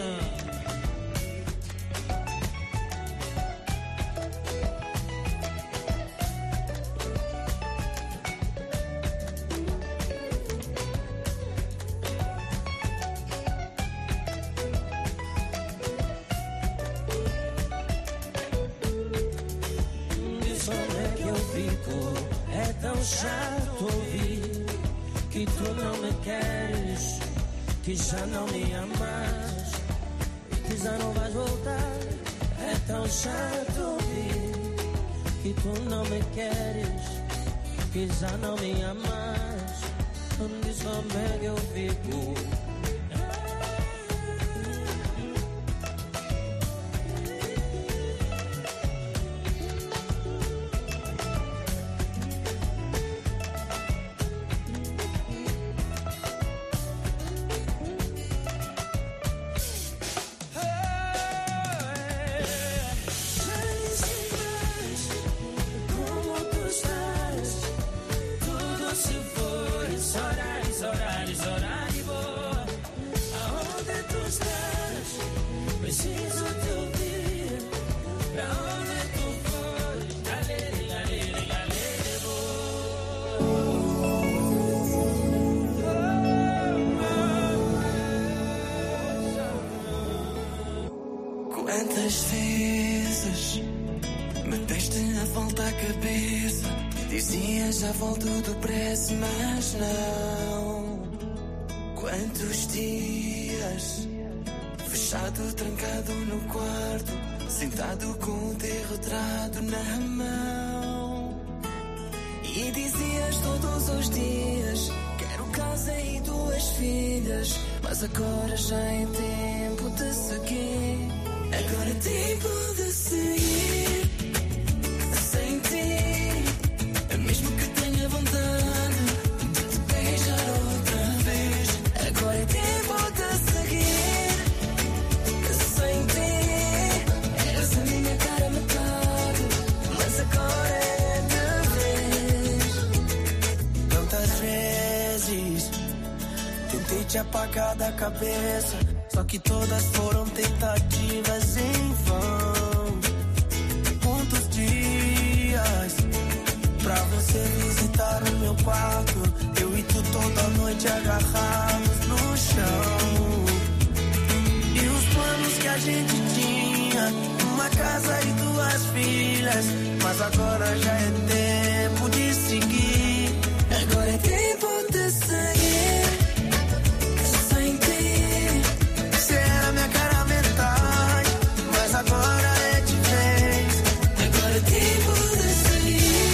É tão chato ouvir que tu não me queres, que já não me amas, que já não vais voltar. É tão chato ouvir que tu não me queres, que já não me amas. Diz como é que eu fico. Quantas vezes me deste a volta à cabeça? Dizias já volto depressa, mas não. Quantos dias fechado, trancado no quarto, sentado com o teu retrato na mão. E dizias todos os dias: quero casa e duas filhas. Mas agora já é tempo de seguir. Agora é tempo de seguir sem ti. Mesmo que tenha vontade de te beijar outra vez. Agora é tempo de seguir sem ti. Eras a minha cara metade, mas agora é de vez. Tantas vezes tentei te apagar da cabeça, só que todas foram tentativas em vão. Quantos dias pra você visitar o meu quarto, eu e tu toda noite agarrados no chão. E os planos que a gente tinha, uma casa e duas filhas. Mas agora já é tempo de seguir. Agora é tempo de seguir sem ti. Você era minha cara metade, mas agora é de vez. Agora é tempo de seguir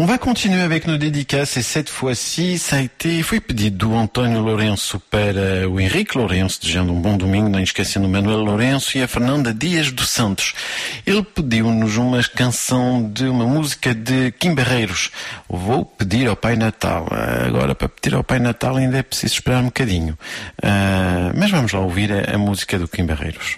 On va continuer avec nos dédicaces et cette fois-ci, ça a été, foi pedido do António Lourenço para o Henrique Lourenço, desejando um bom domingo, não esquecendo o Manuel Lourenço e a Fernanda Dias dos Santos. Ele pediu-nos uma canção de uma música de Kim Barreiros. Vou pedir ao Pai Natal. Agora, para pedir ao Pai Natal ainda é preciso esperar um bocadinho. Uh, mas vamos lá ouvir a, a música do Kim Barreiros.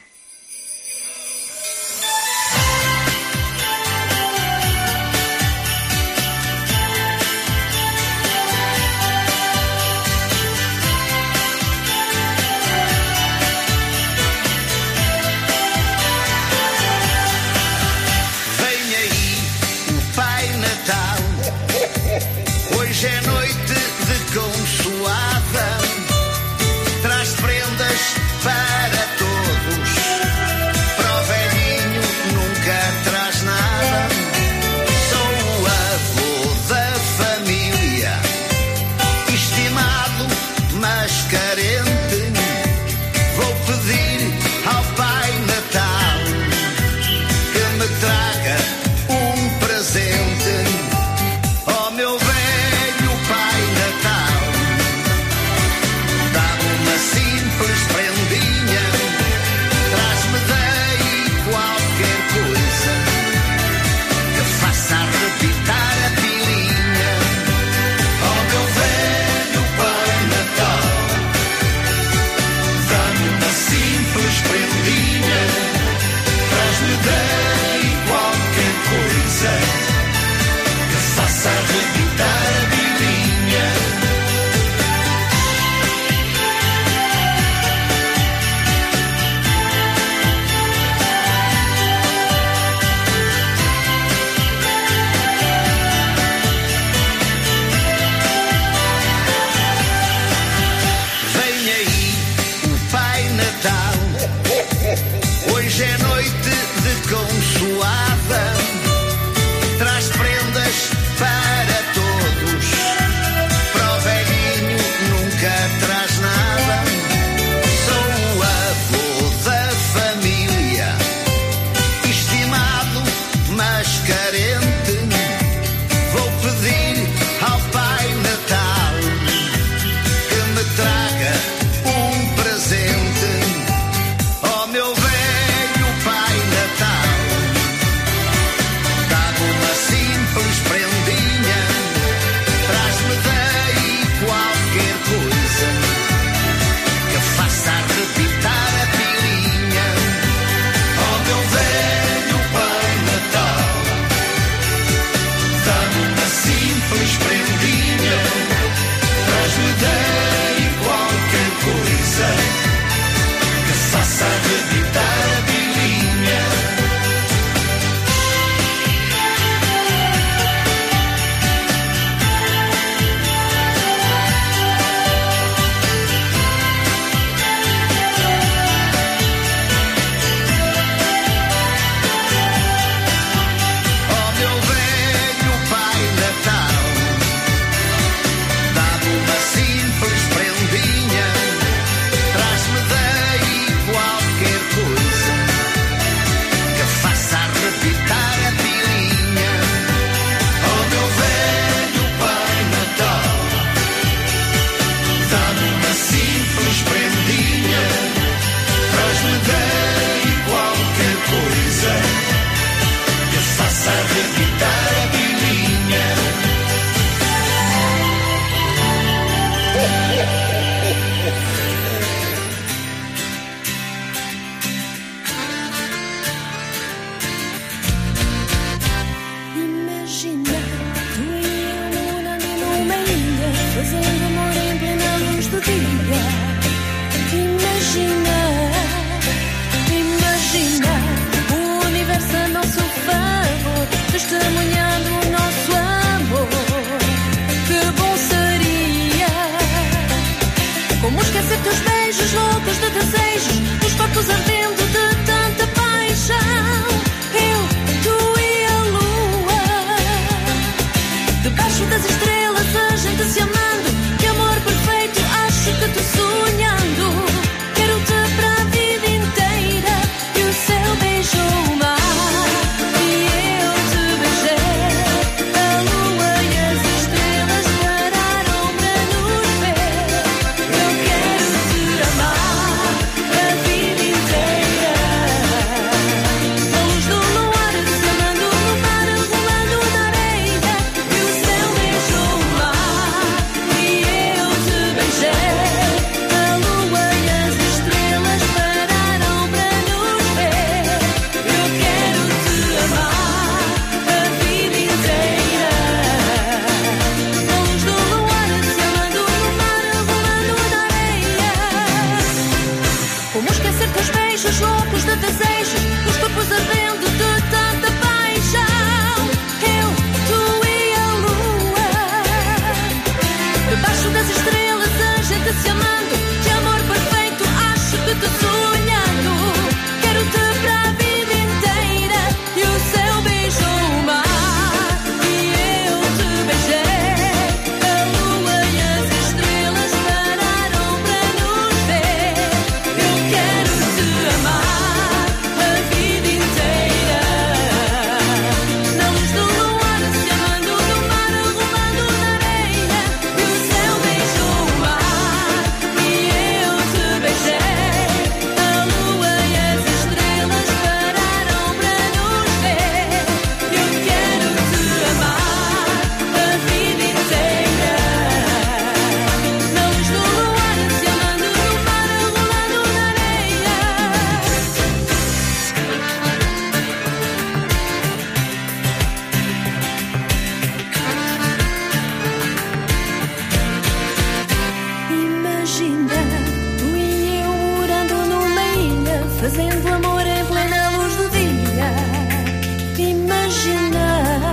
Pai Natal, beijos loucos de desejo, os corpos ardendo de tanta paixão. Eu, tu e a lua, debaixo das estrelas, a gente se amando. Que amor perfeito, acho que te sonhando. Quero-te para a vida inteira e o céu beijou o mar e eu te beijei. A lua e as estrelas pararam para nos ver. Eu quero te amar a vida inteira. Na luz do luar, se amando do mar, arrumando na areia. E o céu beijou o mar e eu te beijei. A lua e as estrelas pararam para nos ver. Eu quero te amar a vida inteira. Na luz do luar, se amando do mar, arrumando na areia. Imagina, tu e eu orando numa ilha, fazendo amor em plena luz do dia. Imagina,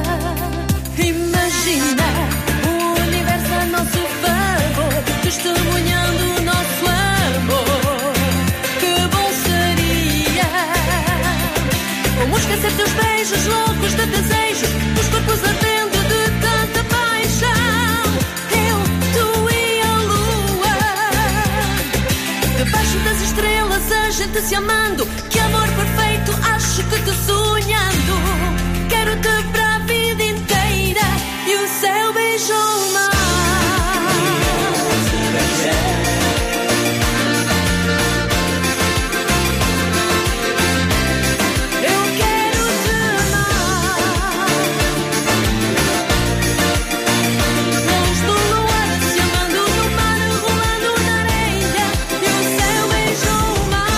imagina o universo a nosso favor, testemunhando o nosso amor. Que bom seria como esquecer teus beijos loucos de desejo, os corpos ardendo de tanta paixão. Eu, tu e a lua, debaixo das estrelas, a gente se amando. Que amor perfeito, acho que te sonhando. Quero-te para a vida inteira e o céu beijou o mar. Eu quero te amar. Na luz do luar, se amando do mar, rolando na areia. E o céu beijou o mar.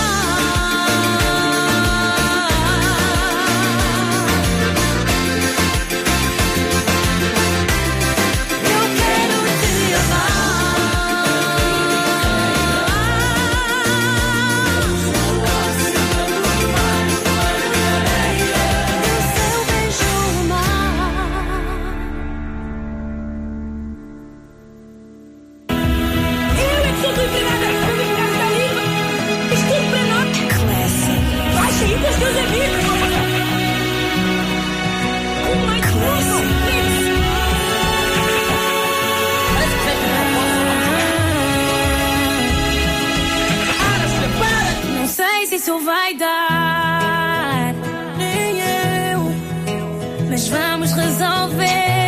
Eu quero te amar. E o céu beijou o mar. Eu é que sou tua empregada pública da Riva. Isto tudo para nós. Classic. Vai sair com os teus amigos. Oh my God. Não sei se isso vai dar, nem eu, mas vamos resolver.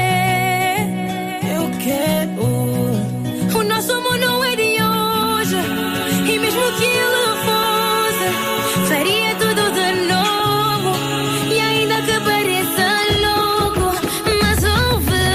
Eu quero. O nosso amor não é de hoje, e mesmo que ele fosse, faria tudo de novo, e ainda que pareça louco, mas ouve.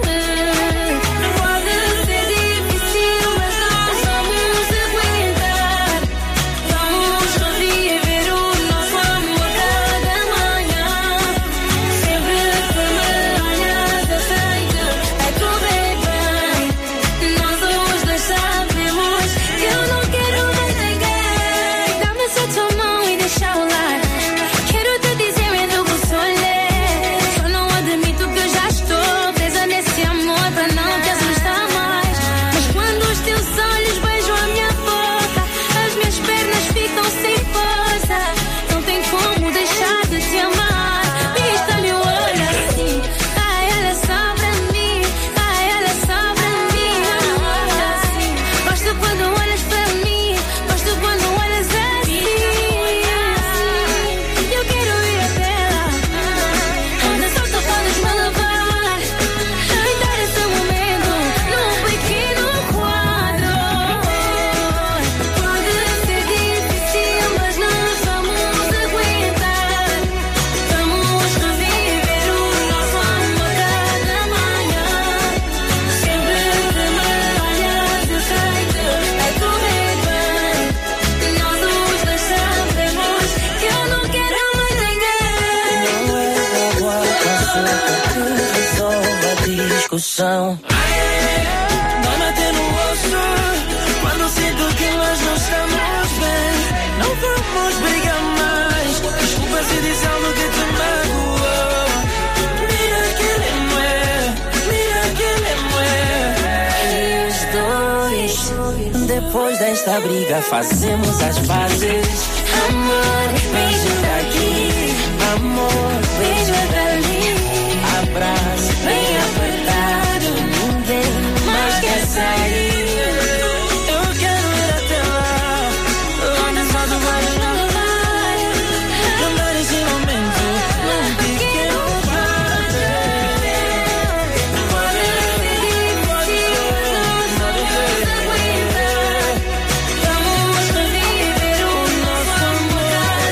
Pode ser difícil, mas nós vamos aguentar. Vamos reviver o nosso amor cada manhã. Sempre que me olhas, eu sei que vai correr bem. Nós os dois sabemos que eu não quero mais ninguém. Dá-me só tua mão e deixa eu lá. Quero te dizer mesmo que sou leve. Só não admito que eu já estou presa nesse amor para não te assustar mais. Mas quando os teus olhos beijam a minha boca, as minhas pernas ficam sem força. Não tem como deixar de te amar. Vista-lhe o olho assim. Ah, ela é só pra mim. Ah, ela é só pra mim. Assim. Gosto quando olhas pra mim. Gosto quando olhas assim. Eu quero ir até lá, onde só tu podes me levar. Ainda esse momento num pequeno quadro. Pode ser difícil, mas nós vamos aguentar. Vamos reviver o nosso amor cada manhã. Sempre que me olhas, eu sei que vai correr bem. Nós os dois sabemos que eu não quero mais ninguém. Não é água com açúcar que resolve a discussão. Dá-me no osso quando sinto que nós não estamos bem. Não vamos bem. diz algo que te magoou. Mira que ele é, mira que ele é. E os dois, depois desta briga, fazemos as pazes. Amor, beijo daqui. Amor, beijo dali. Abraço bem apertado. Ninguém mais quer sair. Eu quero ir até lá, lá nessa do Vale do Mar. Cantar esse momento, não te quero perder. Pode ir, pode ir, pode ver. Vamos reviver o nosso amor.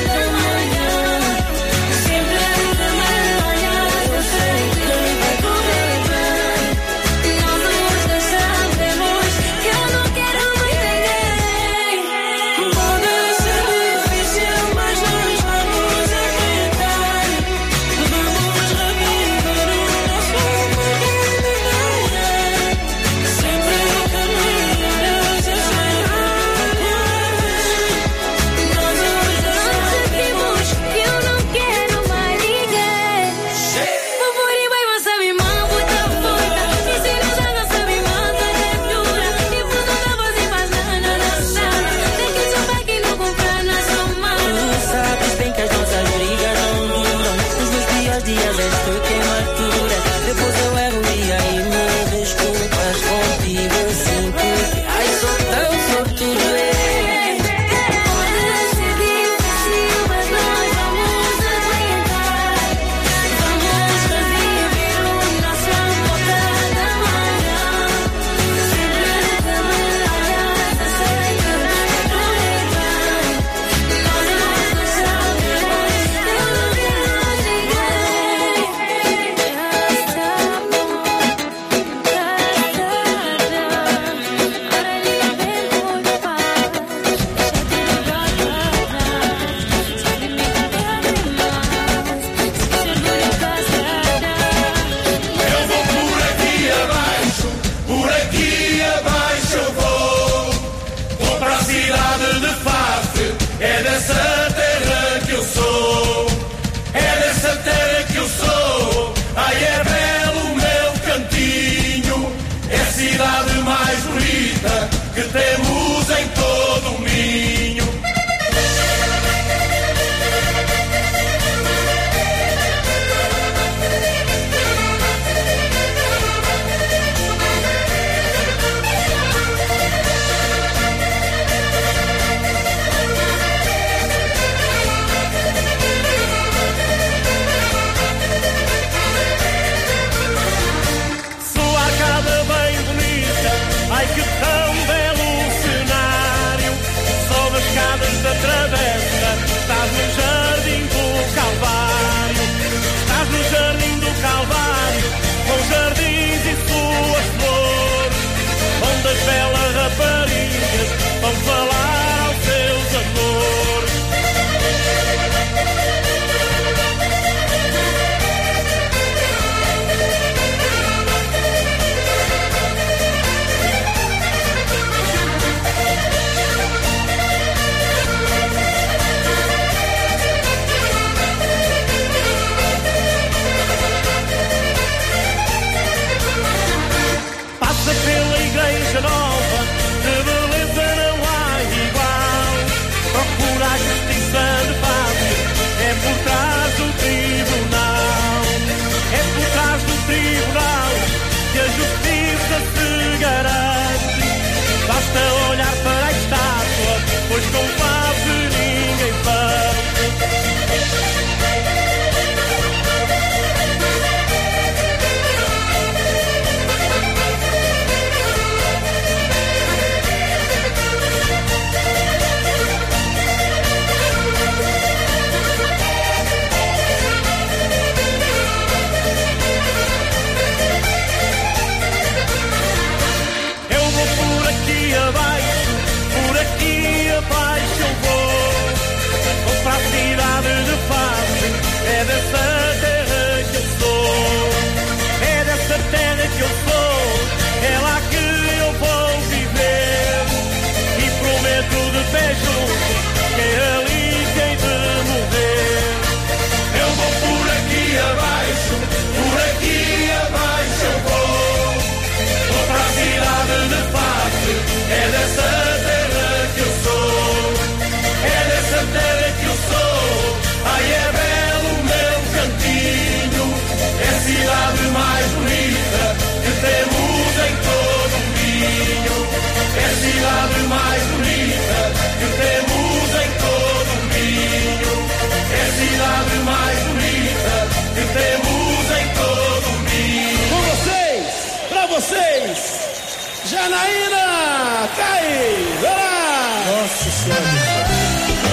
Janaína, tá aí, vai lá. Nossa Senhora.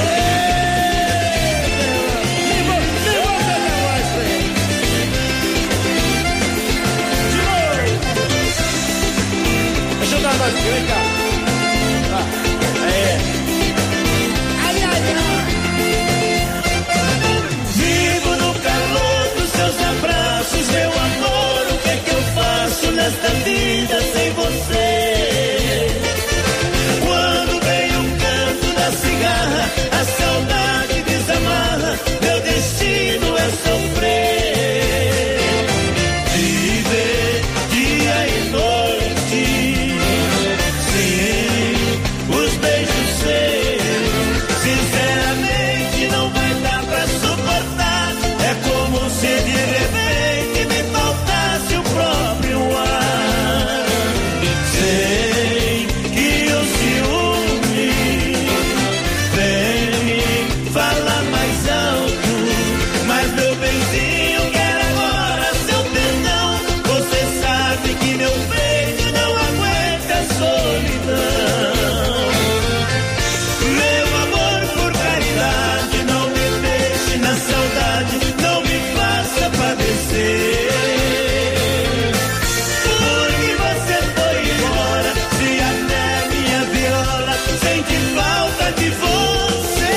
Ajuda nós, vem cá. Ah, é. Ai, ai, ai. Vivo no calor dos seus abraços, meu amor. O que é que eu faço nesta vida sem você? Quando vem o canto da cigarra, a saudade desamarra, meu destino é sofrer. Viver dia e noite, sim, os beijos seus, sinceramente não vai dar pra suportar. É como se de repente me faltasse o próprio ar. Sei que o ciúme vem falar mais alto, mas meu benzinho quer agora seu perdão. Você sabe que meu peito não aguenta a solidão. Meu amor, por caridade, não me deixe na saudade, não me faça padecer. Porque você foi embora, se até minha viola sente falta de você.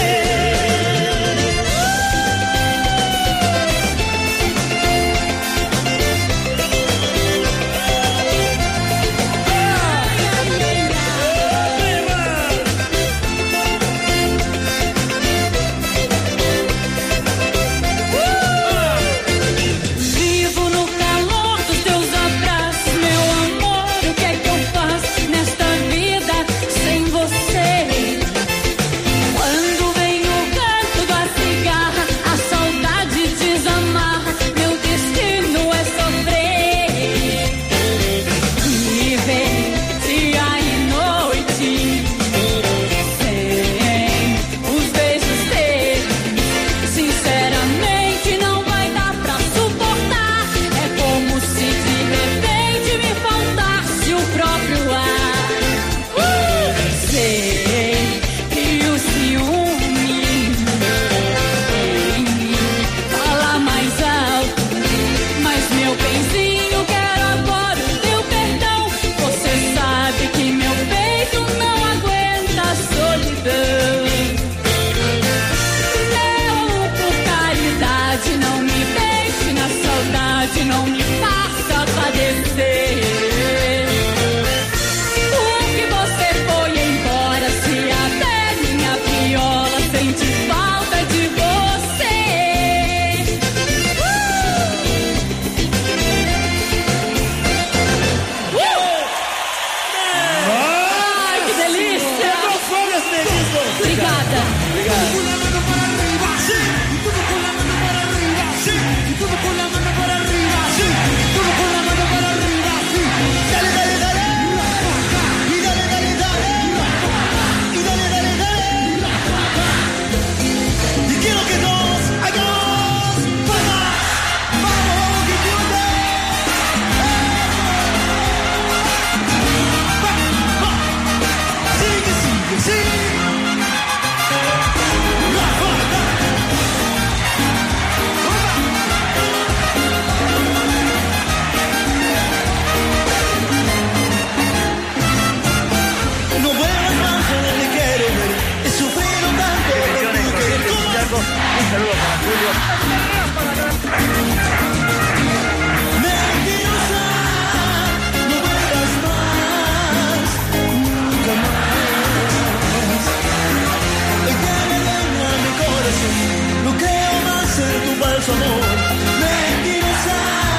Vivo no calor dos teus abraços, meu amor. O que é que eu faço nesta vida sem você? Quando vem o canto da cigarra, a saudade desamarra, meu destino é sofrer. Viver dia e noite, sem os beijos teus, sinceramente não vai dar pra suportar. É como se de repente me faltasse o próprio ar. Uh! Sei que o ciúme fala mais alto, mas meu benzinho quer agora o teu perdão. Você sabe que meu peito não aguenta a solidão. Meu, por caridade, não me deixe na saudade, não me faça padecer. Porque você foi embora, se até minha viola sente falta de você. Ai, que delícia! Pegou fogo esse delícia. Obrigada. Obrigado. Y quiero que nos hagamos palmas. Vamos, que quiero sigue, sigue, sigue. No vuelvas más, yo no te quiero ver. He sufrido tanto por tu querer. Un saludo para Julio. Mentirosa, no vuelvas más, nunca más. Ella me daña mi corazón, no creo más en tu falso amor. Mentirosa,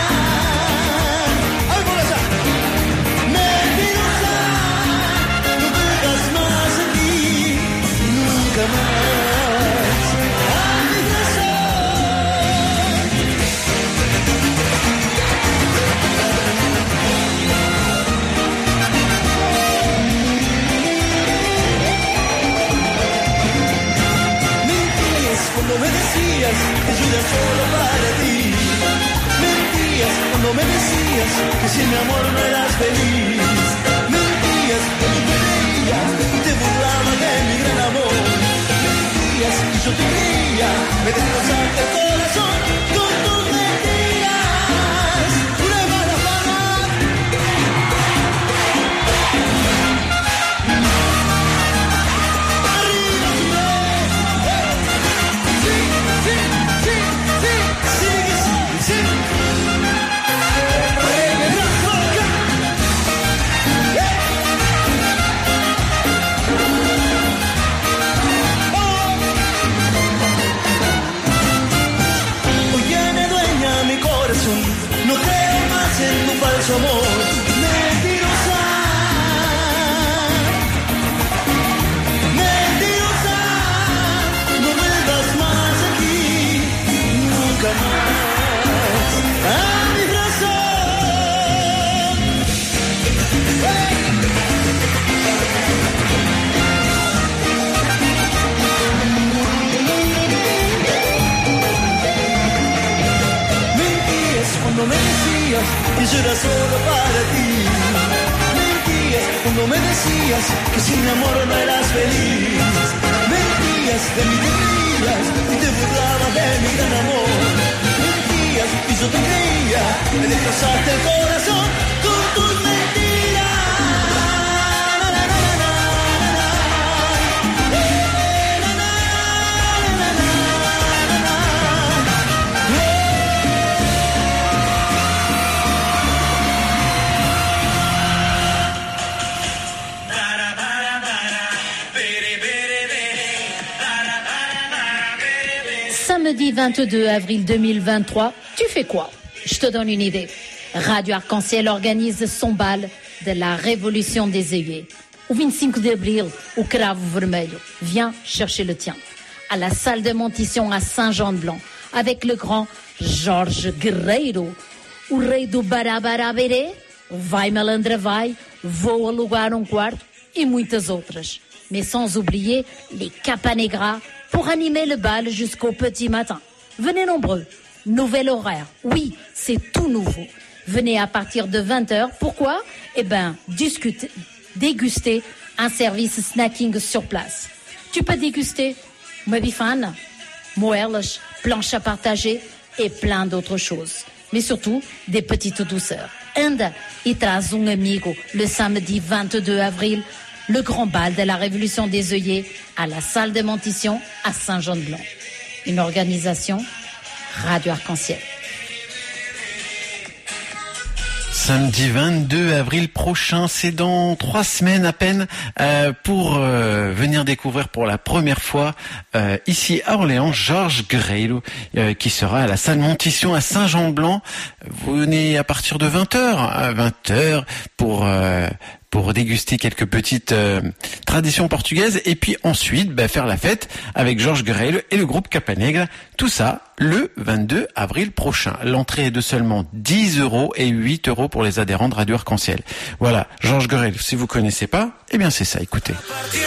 ay, por allá. Mentirosa, no vuelvas más aquí, nunca más. Ay, eso. Mentías cuando me decías que yo era solo para ti. Mentías cuando me decías que sin mi amor no eras feliz. Mentías yo te quería, me destrozaste el corazón con tus mentiras. Prueba la fama. Arriba tu vez. Sí, sí, sí, sí, sigue, sí, sí. No creo más en tu falso amor, mentirosa, mentirosa, no vuelvas más aquí, nunca más a mi brazo. Cuando me decías que yo era solo para ti, mentías cuando me decías que sin mi amor no eras feliz, mentías de mí te reías y te burlabas de mi gran amor, mentías y yo te creía, me destrozaste el corazón con tus mentiras. Na, na, na, na, na, na. Eh, na, na, na, na, na, na. Samedi vingt-deux avril deux mille vingt-trois, tu fais quoi? Je te donne une idée. Radio Arc-en-Ciel organise son bal de la Révolution des œillets. Au vingt-cinq d'avril, au Cravo Vermelho. Viens chercher le tien. À la salle de Montição à Saint-Jean-de-Blanc, avec le grand Jorge Guerreiro, o rei do Barabaraberê, Vai Malandra Vai, Vou Alugar um Quarto et muitas outras. Mais sans oublier les Capanegras pour animer le bal jusqu'au petit matin. Venez nombreux. Nouvel horaire. Oui, c'est tout nouveau. Venez à partir de vingt heures. Pourquoi? Eh ben, discuter, déguster un service snacking sur place. Tu peux déguster mabifane, moelas, planches à partager et plein d'autres choses. Mais surtout, des petites douceurs. Anda e traz um amigo le samedi vingt-deux avril, le grand bal de la Révolution des œillets à la salle de Montição à Saint-Jean-de-Blanc. Une organisation Radio Arc-en-Ciel. Samedi vingt-deux avril prochain, c'est dans trois semaines à peine, euh, pour euh, venir découvrir pour la première fois euh, ici à Orléans Jorge Guerreiro, euh, qui sera à la salle Montição à Saint-Jean-de-Blanc. Vous venez à partir de vingt heures, à vingt heures pour euh, pour déguster quelques petites euh, traditions portugaises et puis ensuite bah, faire la fête avec Jorge Guerreiro et le groupe Capanegra. Tout ça le vingt-deux avril prochain. L'entrée est de seulement dix euros et huit euros pour les adhérents de Radio Arc-en-Ciel. Voilà, Jorge Guerreiro, si vous connaissez pas, eh bien c'est ça, écoutez.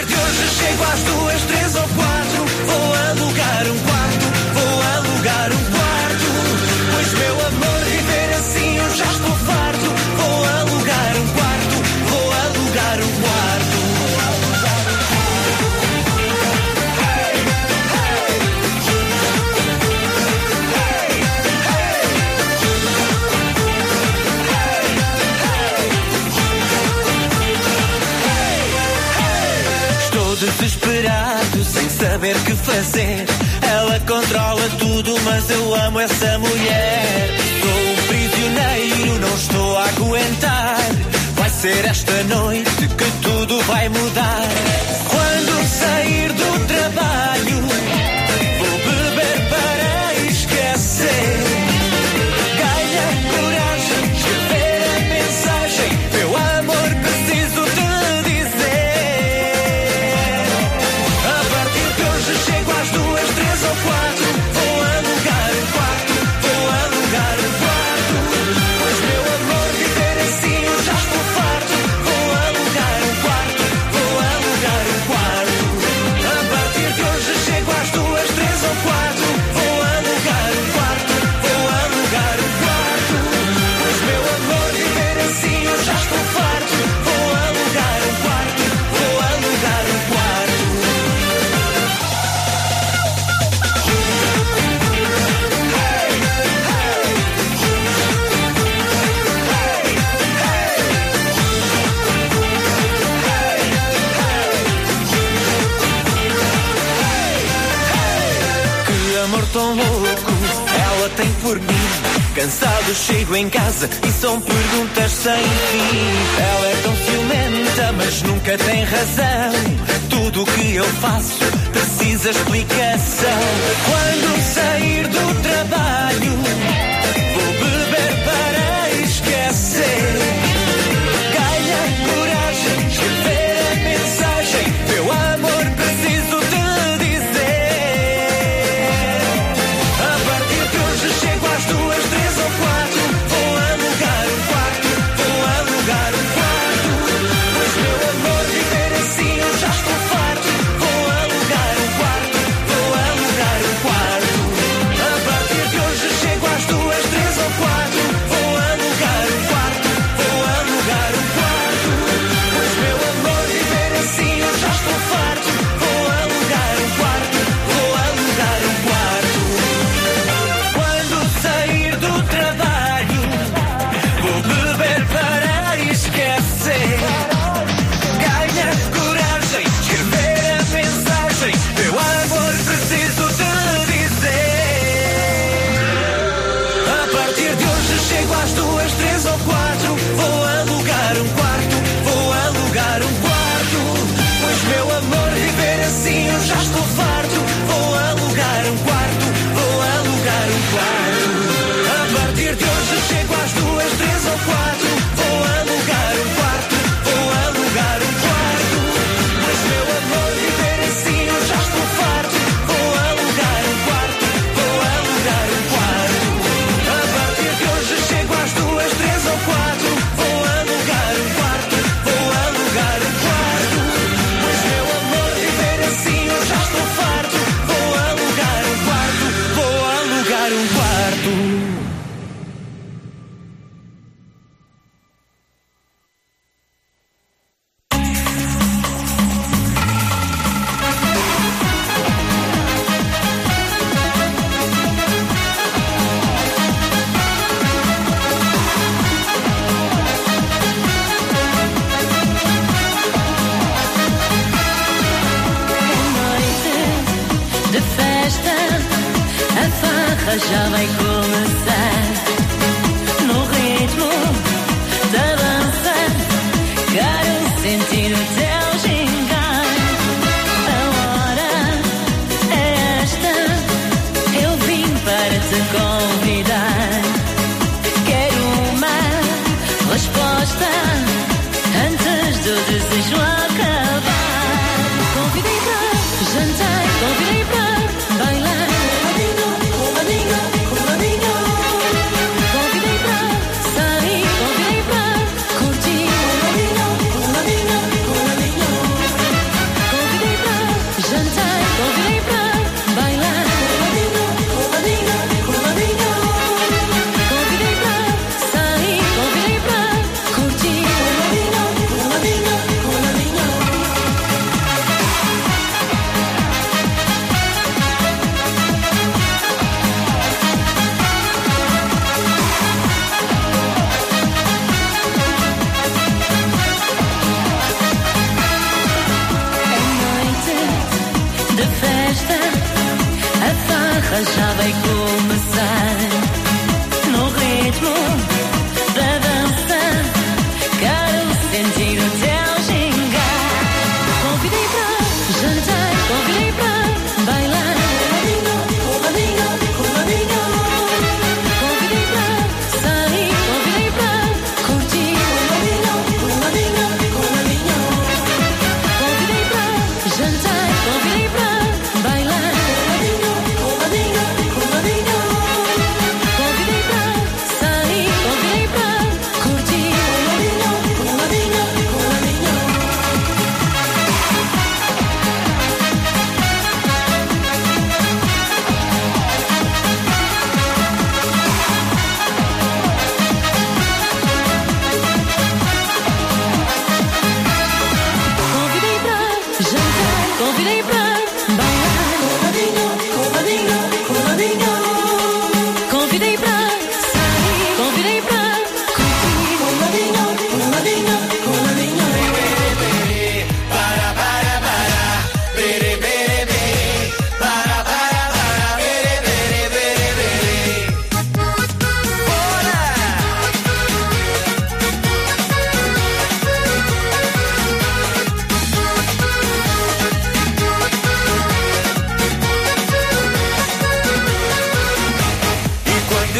Desesperado, sem saber que fazer. Ela controla tudo, mas eu amo essa mulher. Sou um prisioneiro, não estou a aguentar. Vai ser esta noite que tudo vai mudar. Quando sair do trabalho, vou beber para esquecer. Ganha coragem, escrever a mensagem. Meu amor, preciso te Quarto, vou alugar um quarto. amor tão louco ela tem por mim. Cansado chego em casa e são perguntas sem fim. Ela é tão ciumenta, mas nunca tem razão. Tudo o que eu faço precisa explicação. Quando sair do trabalho, vou beber para esquecer. Ganha coragem, escrever a mensagem. Meu amor, preciso te dizer. A partir de hoje chego às duas, três ou quatro. Vou alugar um quarto, vou alugar um quarto. Pois meu amor, viver assim eu já estou farto. Vou alugar um quarto, vou alugar um quarto. A partir de hoje chego às duas, três ou quatro. Vou alugar um quarto, vou alugar um quarto. Pois meu amor, viver assim eu já estou farto. Vou alugar um quarto, vou alugar um quarto. Quando sair do trabalho, vou beber para esquecer. Ganha coragem, escrever a mensagem. Meu amor, preciso te dizer. A partir de hoje chego às duas, três ou quatro. Vou alugar um quarto, vou alugar um quarto. Pois meu amor, viver assim eu já estou farto. Vou alugar um quarto, vou alugar um quarto. A partir de hoje chego às duas, três ou quatro. Vou alugar um quarto, vou alugar um quarto. Pois meu amor, viver assim eu já estou farto. Vou alugar um quarto, vou alugar um quarto. A partir de hoje chego às duas, três ou quatro. Vou alugar um quarto, vou alugar um quarto. Pois meu amor, viver assim eu já estou farto. Vou alugar um quarto, vou alugar um quarto. De festa, a farra já vai começar. No ritmo da dança, quero sentir o teu gingar. A hora é esta, eu vim para te convidar. Quero uma resposta antes do desejo acabar. Convidei para jantar, convidei para bailar. Convidei para sair, convidei para curtir. Convidei para jantar, convidei para bailar. Convidei para sair, convidei para curtir. De festa, a farra já vai começar. No ritmo da dança, quero sentir o teu gingar. Convidei para jantar, convidei para bailar. Convidei para sair, convidei para curtir. Convidei para jantar, convidei para bailar. Convidei para sair, convidei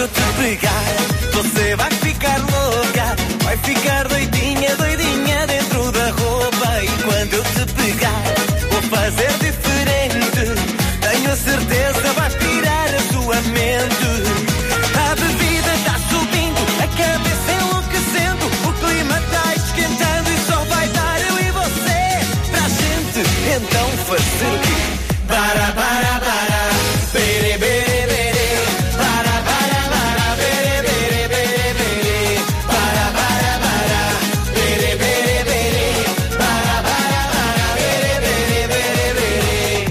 eu te pegar, você vai ficar louca, vai ficar doidinha, doidinha dentro da roupa. E quando eu te pegar, vou fazer diferente, tenho a certeza vai pirar a sua mente. A bebida está subindo, a cabeça enlouquecendo, o clima está esquentando e só vai dar eu e você pra gente. Então fazer o quê? Para, para, para, bere, bere, bere, para, para, para, bere, bere, bere, bere, para, para, para, bere, bere, bere, para, para, para, bere, bere, bere, bere.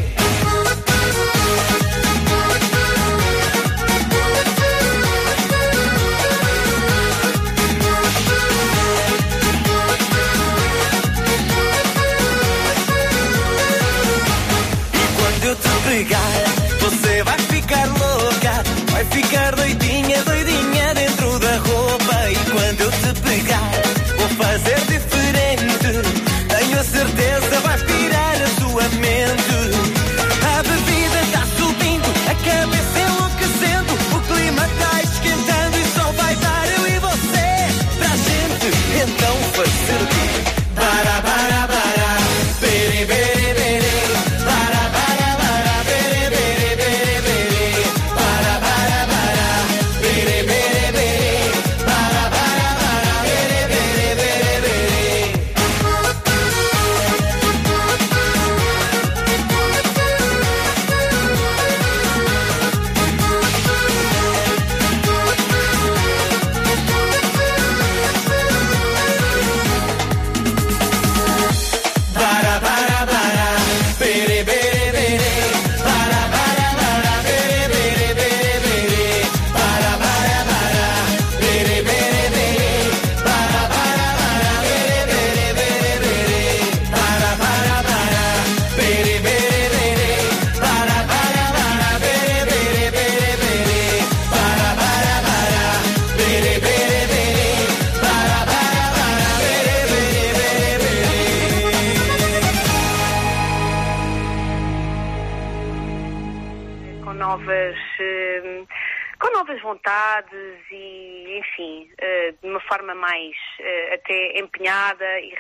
Eu te pegar, você vai ficar louca, vai ficar doidinha, doidinha dentro da roupa. E quando eu te pegar, vou fazer diferente, tenho a certeza vai pirar a sua mente. A bebida está subindo, a cabeça enlouquecendo, o clima está esquentando e só vai dar eu e você pra gente. Então fazer o quê? Para, para, para, bere, bere, bere, para, para, para, bere, bere, bere, bere, para, para, para, bere, bere, bere, para, para, para, bere, bere, bere, bere. Para, para, para, bere, bere, bere, para, para, para, bere, bere, bere, bere, para, para, para, bere, bere, bere, para, para, para, bere, bere, bere, bere, para, para, para, bere, bere, bere, para, para, para, bere, bere, bere, bere, para, para, para, bere, bere, bere, para, para, para, bere, bere, bere, bere. com novas eh, com novas vontades e enfim eh, de uma forma mais eh, até empenhada e